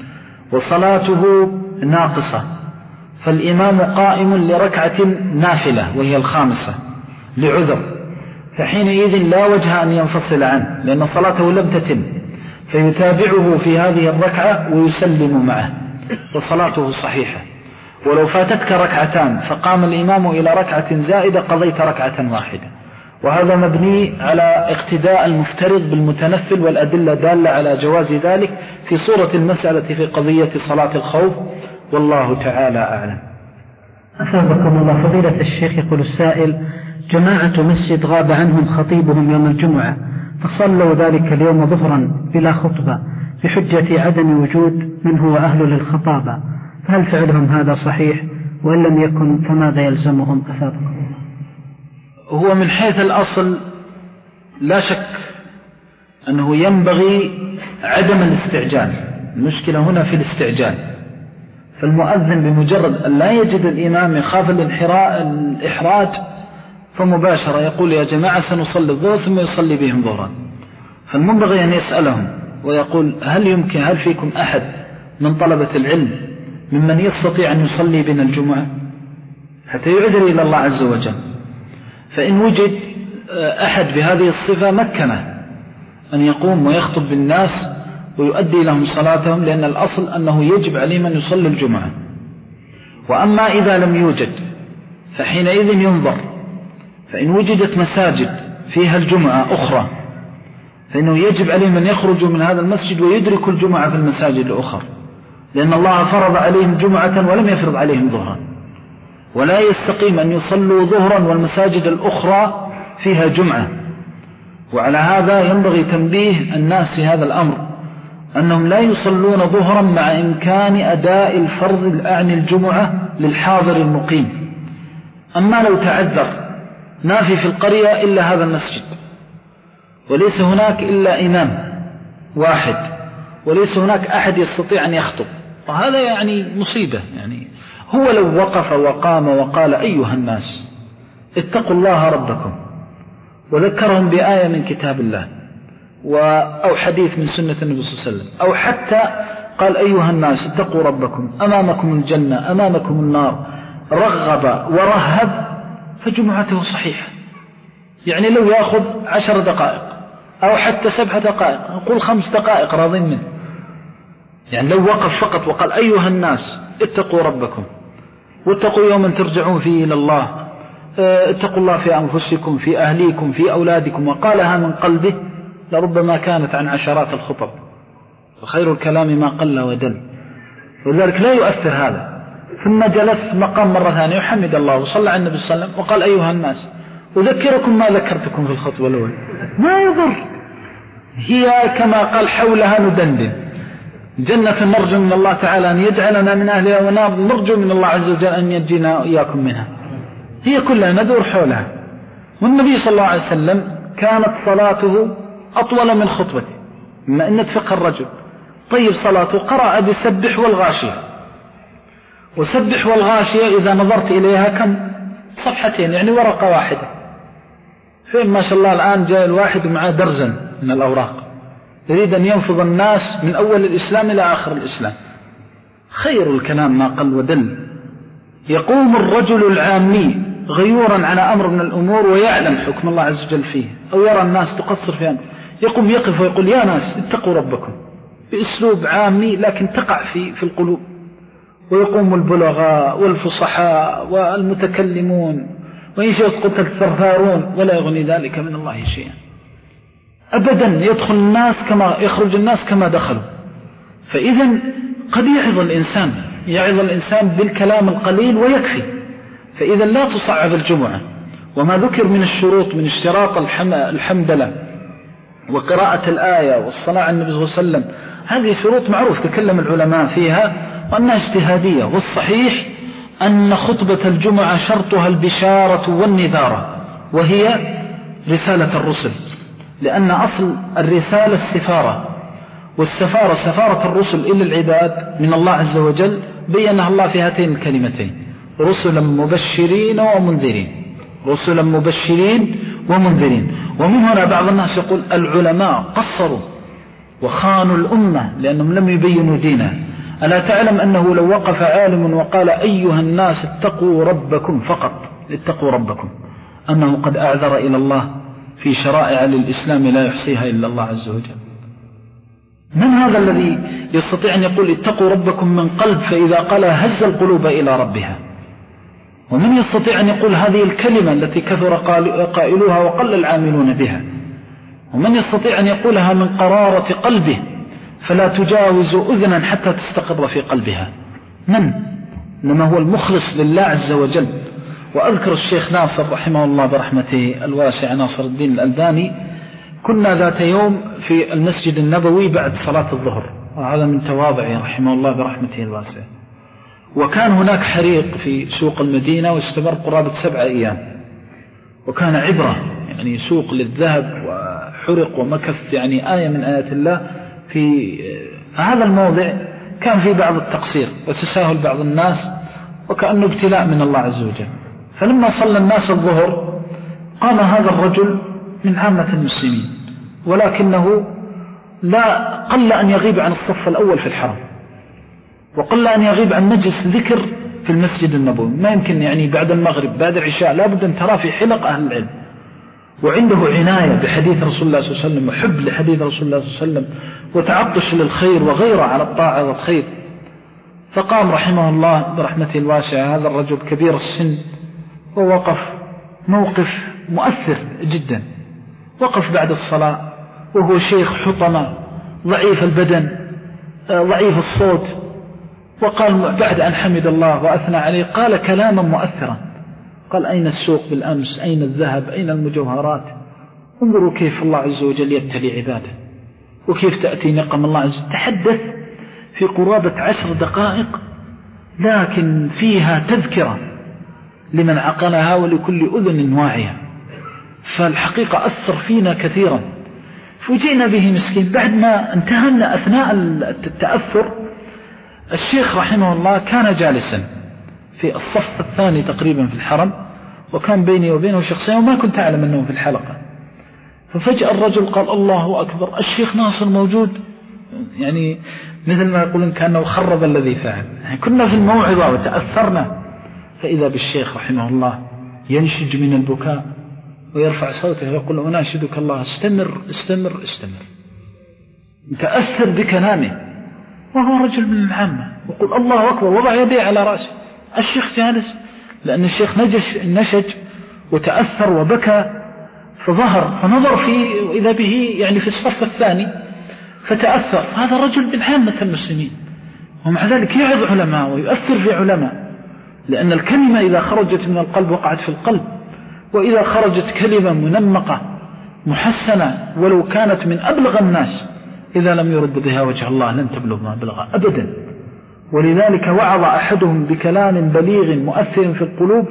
وصلاته ناقصة، فالإمام قائم لركعة نافلة وهي الخامسة لعذر، فحينئذ لا وجه أن ينفصل عنه لأن صلاته لم تتم، فيتابعه في هذه الركعة ويسلم معه وصلاته صحيحة. ولو فاتتك ركعتان فقام الإمام إلى ركعة زائدة قضيت ركعة واحدة، وهذا مبني على اقتداء المفترض بالمتنفل، والأدلة دالة على جواز ذلك في صورة المسألة في قضية صلاة الخوف، والله تعالى أعلم. أثابكم الله. فضيلة الشيخ، يقول السائل: جماعة مسجد غاب عنهم خطيبهم يوم الجمعة فصلوا ذلك اليوم ظهرا بلا خطبة بحجة عدم وجود من هو أهل للخطابة، فهل فعلهم هذا صحيح؟ وإن لم يكن فماذا يلزمهم؟ أثابكم الله. هو من حيث الأصل لا شك أنه ينبغي عدم الاستعجال، المشكلة هنا في الاستعجال، فالمؤذن بمجرد أن لا يجد الإمام يخاف الإحراج فمباشرة يقول: يا جماعة سنصلي الظهر، ثم يصلي بهم ظهرا. فالمنبغي أن يسألهم ويقول: هل يمكن هل فيكم أحد من طلبة العلم ممن يستطيع أن يصلي بنا الجمعة، حتى يعذر إلى الله عز وجل. فإن وجد أحد بهذه الصفة مكنه أن يقوم ويخطب بالناس ويؤدي لهم صلاتهم، لأن الأصل أنه يجب عليهم أن يصلي الجمعة. وأما إذا لم يوجد فحينئذ ينظر، فإن وجدت مساجد فيها الجمعة أخرى فإنه يجب عليهم أن يخرجوا من هذا المسجد ويدركوا الجمعة في المساجد الأخرى، لأن الله فرض عليهم جمعة ولم يفرض عليهم ظهرا، ولا يستقيم أن يصلوا ظهرا والمساجد الأخرى فيها جمعة. وعلى هذا ينبغي تنبيه الناس في هذا الأمر، أنهم لا يصلون ظهرا مع إمكان أداء الفرض الأعني الجمعة للحاضر المقيم. أما لو تعذر ما في في القرية إلا هذا المسجد وليس هناك إلا إمام واحد وليس هناك أحد يستطيع أن يخطب، وهذا يعني مصيبة. يعني هو لو وقف وقام وقال أيها الناس اتقوا الله ربكم وذكرهم بآية من كتاب الله أو حديث من سنة النبي صلى الله عليه وسلم، أو حتى قال أيها الناس اتقوا ربكم أمامكم الجنة أمامكم النار، رغب ورهب، فجمعته صحيحة. يعني لو يأخذ عشر دقائق أو حتى سبع دقائق، نقول خمس دقائق راضين منه. يعني لو وقف فقط وقال أيها الناس اتقوا ربكم واتقوا يوما ترجعون فيه إلى الله، اتقوا الله في أنفسكم في أهليكم في أولادكم، وقالها من قلبه، لربما كانت عن عشرات الخطب، وخير الكلام ما قل ودل، ولذلك لا يؤثر هذا. ثم جلس مقام مرة ثانية وحمد الله وصلى على النبي صلى الله عليه وسلم وقال أيها الناس أذكركم ما ذكرتكم في الخطوة الأولى، ما يضر. هي كما قال حولها ندندن، جنة نرجو من الله تعالى أن يجعلنا من أهلها، ونار نرجو من الله عز وجل أن ينجينا إياكم منها، هي كلها ندور حولها. والنبي صلى الله عليه وسلم كانت صلاته أطول من خطبته، بما أن فقه الرجل طيب صلاته قرأ بسبح والغاشية، وسبح والغاشية إذا نظرت إليها كم صفحتين، يعني ورقة واحدة. فإن ما شاء الله الآن جاء الواحد معه درزا من الأوراق، يريد أن ينفض الناس من أول الإسلام إلى آخر الإسلام. خير الكلام ما قل ودل. يقوم الرجل العامي غيورا على أمر من الأمور ويعلم حكم الله عز وجل فيه، أو يرى الناس تقصر في أمر، يقوم يقف ويقول يا ناس اتقوا ربكم بأسلوب عامي لكن تقع في في القلوب. ويقوم البلغاء والفصحاء والمتكلمون وإن شئت قتل الثرثارون، ولا يغني ذلك من الله شيئا أبدا. يدخل الناس كما يخرج الناس كما دخلوا. فإذا قد يعظ الإنسان يعظ الإنسان بالكلام القليل ويكفي. فإذا لا تصعب الجمعة. وما ذكر من الشروط من اشتراط الحمدلة وقراءة الآية والصلاة على النبي صلى الله عليه وسلم، هذه شروط معروف تكلم العلماء فيها وأنها اجتهادية. والصحيح أن خطبة الجمعة شرطها البشارة والنذارة، وهي رسالة الرسل، لأن أصل الرسالة السفارة، والسفارة سفارة الرسل إلى العباد من الله عز وجل، بينها الله في هاتين الكلمتين: رسلا مبشرين ومنذرين، رسلا مبشرين ومنذرين. ومن هنا بعض الناس يقول العلماء قصروا وخانوا الأمة لأنهم لم يبينوا دينها. ألا تعلم أنه لو وقف عالم وقال أيها الناس اتقوا ربكم فقط، اتقوا ربكم، أنه قد أعذر إلى الله في شرائع للإسلام لا يحصيها إلا الله عز وجل. من هذا الذي يستطيع أن يقول اتقوا ربكم من قلب فإذا قال هز القلوب إلى ربها؟ ومن يستطيع أن يقول هذه الكلمة التي كثر قائلوها وقل العاملون بها؟ ومن يستطيع أن يقولها من قرارة قلبه فلا تجاوز أذنا حتى تستقر في قلبها؟ من؟ إنما هو المخلص لله عز وجل. وأذكر الشيخ ناصر رحمه الله برحمته الواسعة، ناصر الدين الألباني، كنا ذات يوم في المسجد النبوي بعد صلاة الظهر، وهذا من تواضعه رحمه الله برحمته الواسعة. وكان هناك حريق في سوق المدينة واستمر قرابة سبعة أيام، وكان عبرة، يعني سوق للذهب وحرق ومكث، يعني آية من آيات الله. في هذا الموضع كان في بعض التقصير وتساهل بعض الناس، وكأنه ابتلاء من الله عز وجل. فلما صلى الناس الظهر قام هذا الرجل من عامة المسلمين، ولكنه لا قل أن يغيب عن الصف الأول في الحرم، وقل أن يغيب عن مجلس ذكر في المسجد النبوي. ما يمكن يعني بعد المغرب بعد العشاء لابد أن ترى في حلق أهل العلم، وعنده عناية بحديث رسول الله صلى الله عليه وسلم وحب لحديث رسول الله صلى الله عليه وسلم وتعطش للخير وغيره على الطاعة والخير. فقام رحمه الله برحمته الواسعة هذا الرجل كبير السن ووقف موقف مؤثر جدا. وقف بعد الصلاة وهو شيخ حطمة ضعيف البدن ضعيف الصوت، وقال بعد أن حمد الله وأثنى عليه قال كلاما مؤثرا، قال أين السوق بالأمس، أين الذهب، أين المجوهرات، انظروا كيف الله عز وجل يبتلي عباده. وكيف تأتي نقم الله عز وجل. تحدث في قرابة عشر دقائق لكن فيها تذكرة لمن عقلها ولكل أذن واعية، فالحقيقة أثر فينا كثيرا. فوجئنا به مسكين بعد ما انتهينا أثناء التأثر. الشيخ رحمه الله كان جالسا في الصف الثاني تقريبا في الحرم، وكان بيني وبينه شخصين وما كنت أعلم أنه في الحلقة. ففجأة الرجل قال الله أكبر، الشيخ ناصر موجود، يعني مثل ما يقولون كأنه خرب الذي فعل. يعني كنا في الموعظة وتأثرنا، فإذا بالشيخ رحمه الله ينشج من البكاء ويرفع صوته ويقول أناشدك الله استمر استمر استمر، متأثر بكلامه، وهو رجل من العامة، وقل الله أكبر، وضع يديه على رأسه. الشيخ جالس، لأن الشيخ نجش نشج وتأثر وبكى، فظهر فنظر فيه وإذا به يعني في الصف الثاني فتأثر. هذا رجل من عامة المسلمين، ومع ذلك يعظ علماء ويؤثر في علماء، لأن الكلمة إذا خرجت من القلب وقعت في القلب، وإذا خرجت كلمة منمقة محسنة ولو كانت من أبلغ الناس إذا لم يرد بها وجه الله لن تبلغ ما بلغ أبدا. ولذلك وعظ أحدهم بكلام بليغ مؤثر في القلوب،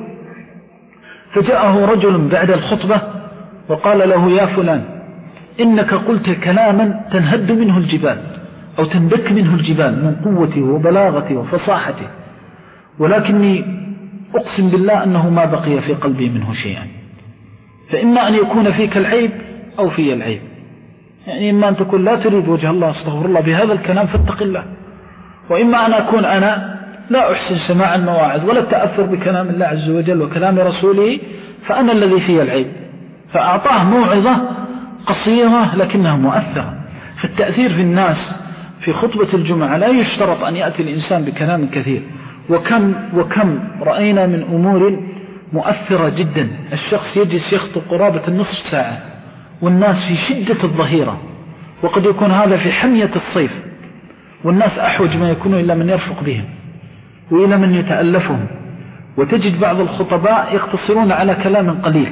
فجاءه رجل بعد الخطبة وقال له يا فلان إنك قلت كلاما تنهد منه الجبال أو تندك منه الجبال من قوته وبلاغته وفصاحته، ولكني أقسم بالله أنه ما بقي في قلبي منه شيئا، فإما أن يكون فيك العيب أو في العيب، يعني إما أن تكون لا تريد وجه الله استغفر الله بهذا الكلام فاتق الله، وإما أن أكون أنا لا أحسن سماع المواعظ ولا التأثر بكلام الله عز وجل وكلام رسوله، فأنا الذي فيه العيب. فأعطاه موعظة قصيرة لكنها مؤثرة. فالتأثير في الناس في خطبة الجمعة لا يشترط أن يأتي الإنسان بكلام كثير، وكم وكم رأينا من أمور مؤثرة جدا. الشخص يجلس يخطب قرابة النصف ساعة والناس في شدة الظهيرة، وقد يكون هذا في حمية الصيف، والناس أحوج ما يكون إلا من يرفق بهم وإلى من يتألفهم، وتجد بعض الخطباء يقتصرون على كلام قليل،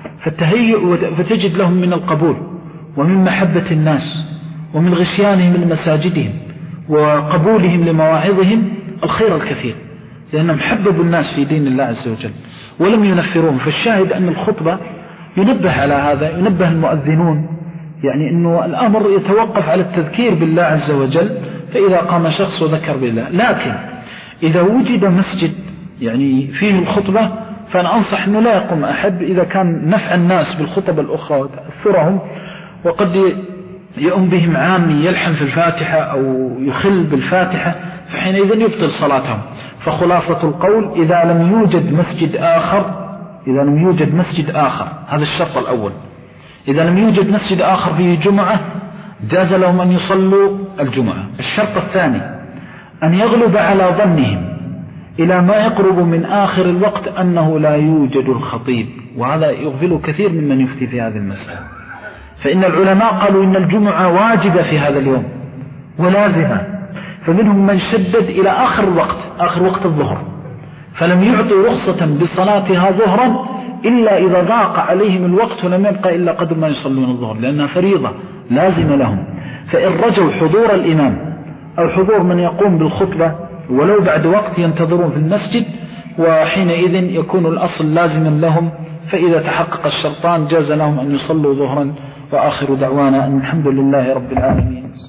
فتجد لهم من القبول ومن محبة الناس ومن غشيانهم لمساجدهم وقبولهم لمواعظهم الخير الكثير، لأنهم حببوا الناس في دين الله عز وجل ولم ينفروهم. فالشاهد أن الخطبة ينبه على هذا، ينبه المؤذنون، يعني أنه الأمر يتوقف على التذكير بالله عز وجل، فإذا قام شخص وذكر بالله. لكن إذا وجد مسجد يعني فيه الخطبة فأنا أنصح أنه لا يقوم أحد إذا كان نفع الناس بالخطب الأخرى وتأثرهم، وقد يؤم بهم عامي يلحن في الفاتحة أو يخل بالفاتحة، فحينئذ يبطل صلاتهم. فخلاصة القول إذا لم يوجد مسجد آخر إذا لم يوجد مسجد آخر هذا الشرط الأول، إذا لم يوجد مسجد آخر فيه جمعة جاز لهم أن يصلوا الجمعة. الشرط الثاني أن يغلب على ظنهم إلى ما يقرب من آخر الوقت أنه لا يوجد الخطيب، وهذا يغفل كثير ممن يفتي في هذه المسألة. فإن العلماء قالوا إن الجمعة واجبة في هذا اليوم ولازمة، فمنهم من شدد إلى آخر الوقت آخر وقت الظهر، فلم يعطوا رخصة بصلاتها ظهرا إلا إذا ضاق عليهم الوقت ولم يبقى إلا قدر ما يصلون الظهر، لأنها فريضة لازمة لهم. فإن رجوا حضور الإمام أو حضور من يقوم بالخطبة ولو بعد وقت ينتظرون في المسجد، وحينئذ يكون الأصل لازما لهم. فإذا تحقق الشرطان جاز لهم أن يصلوا ظهرا. وآخر دعوانا أن الحمد لله رب العالمين.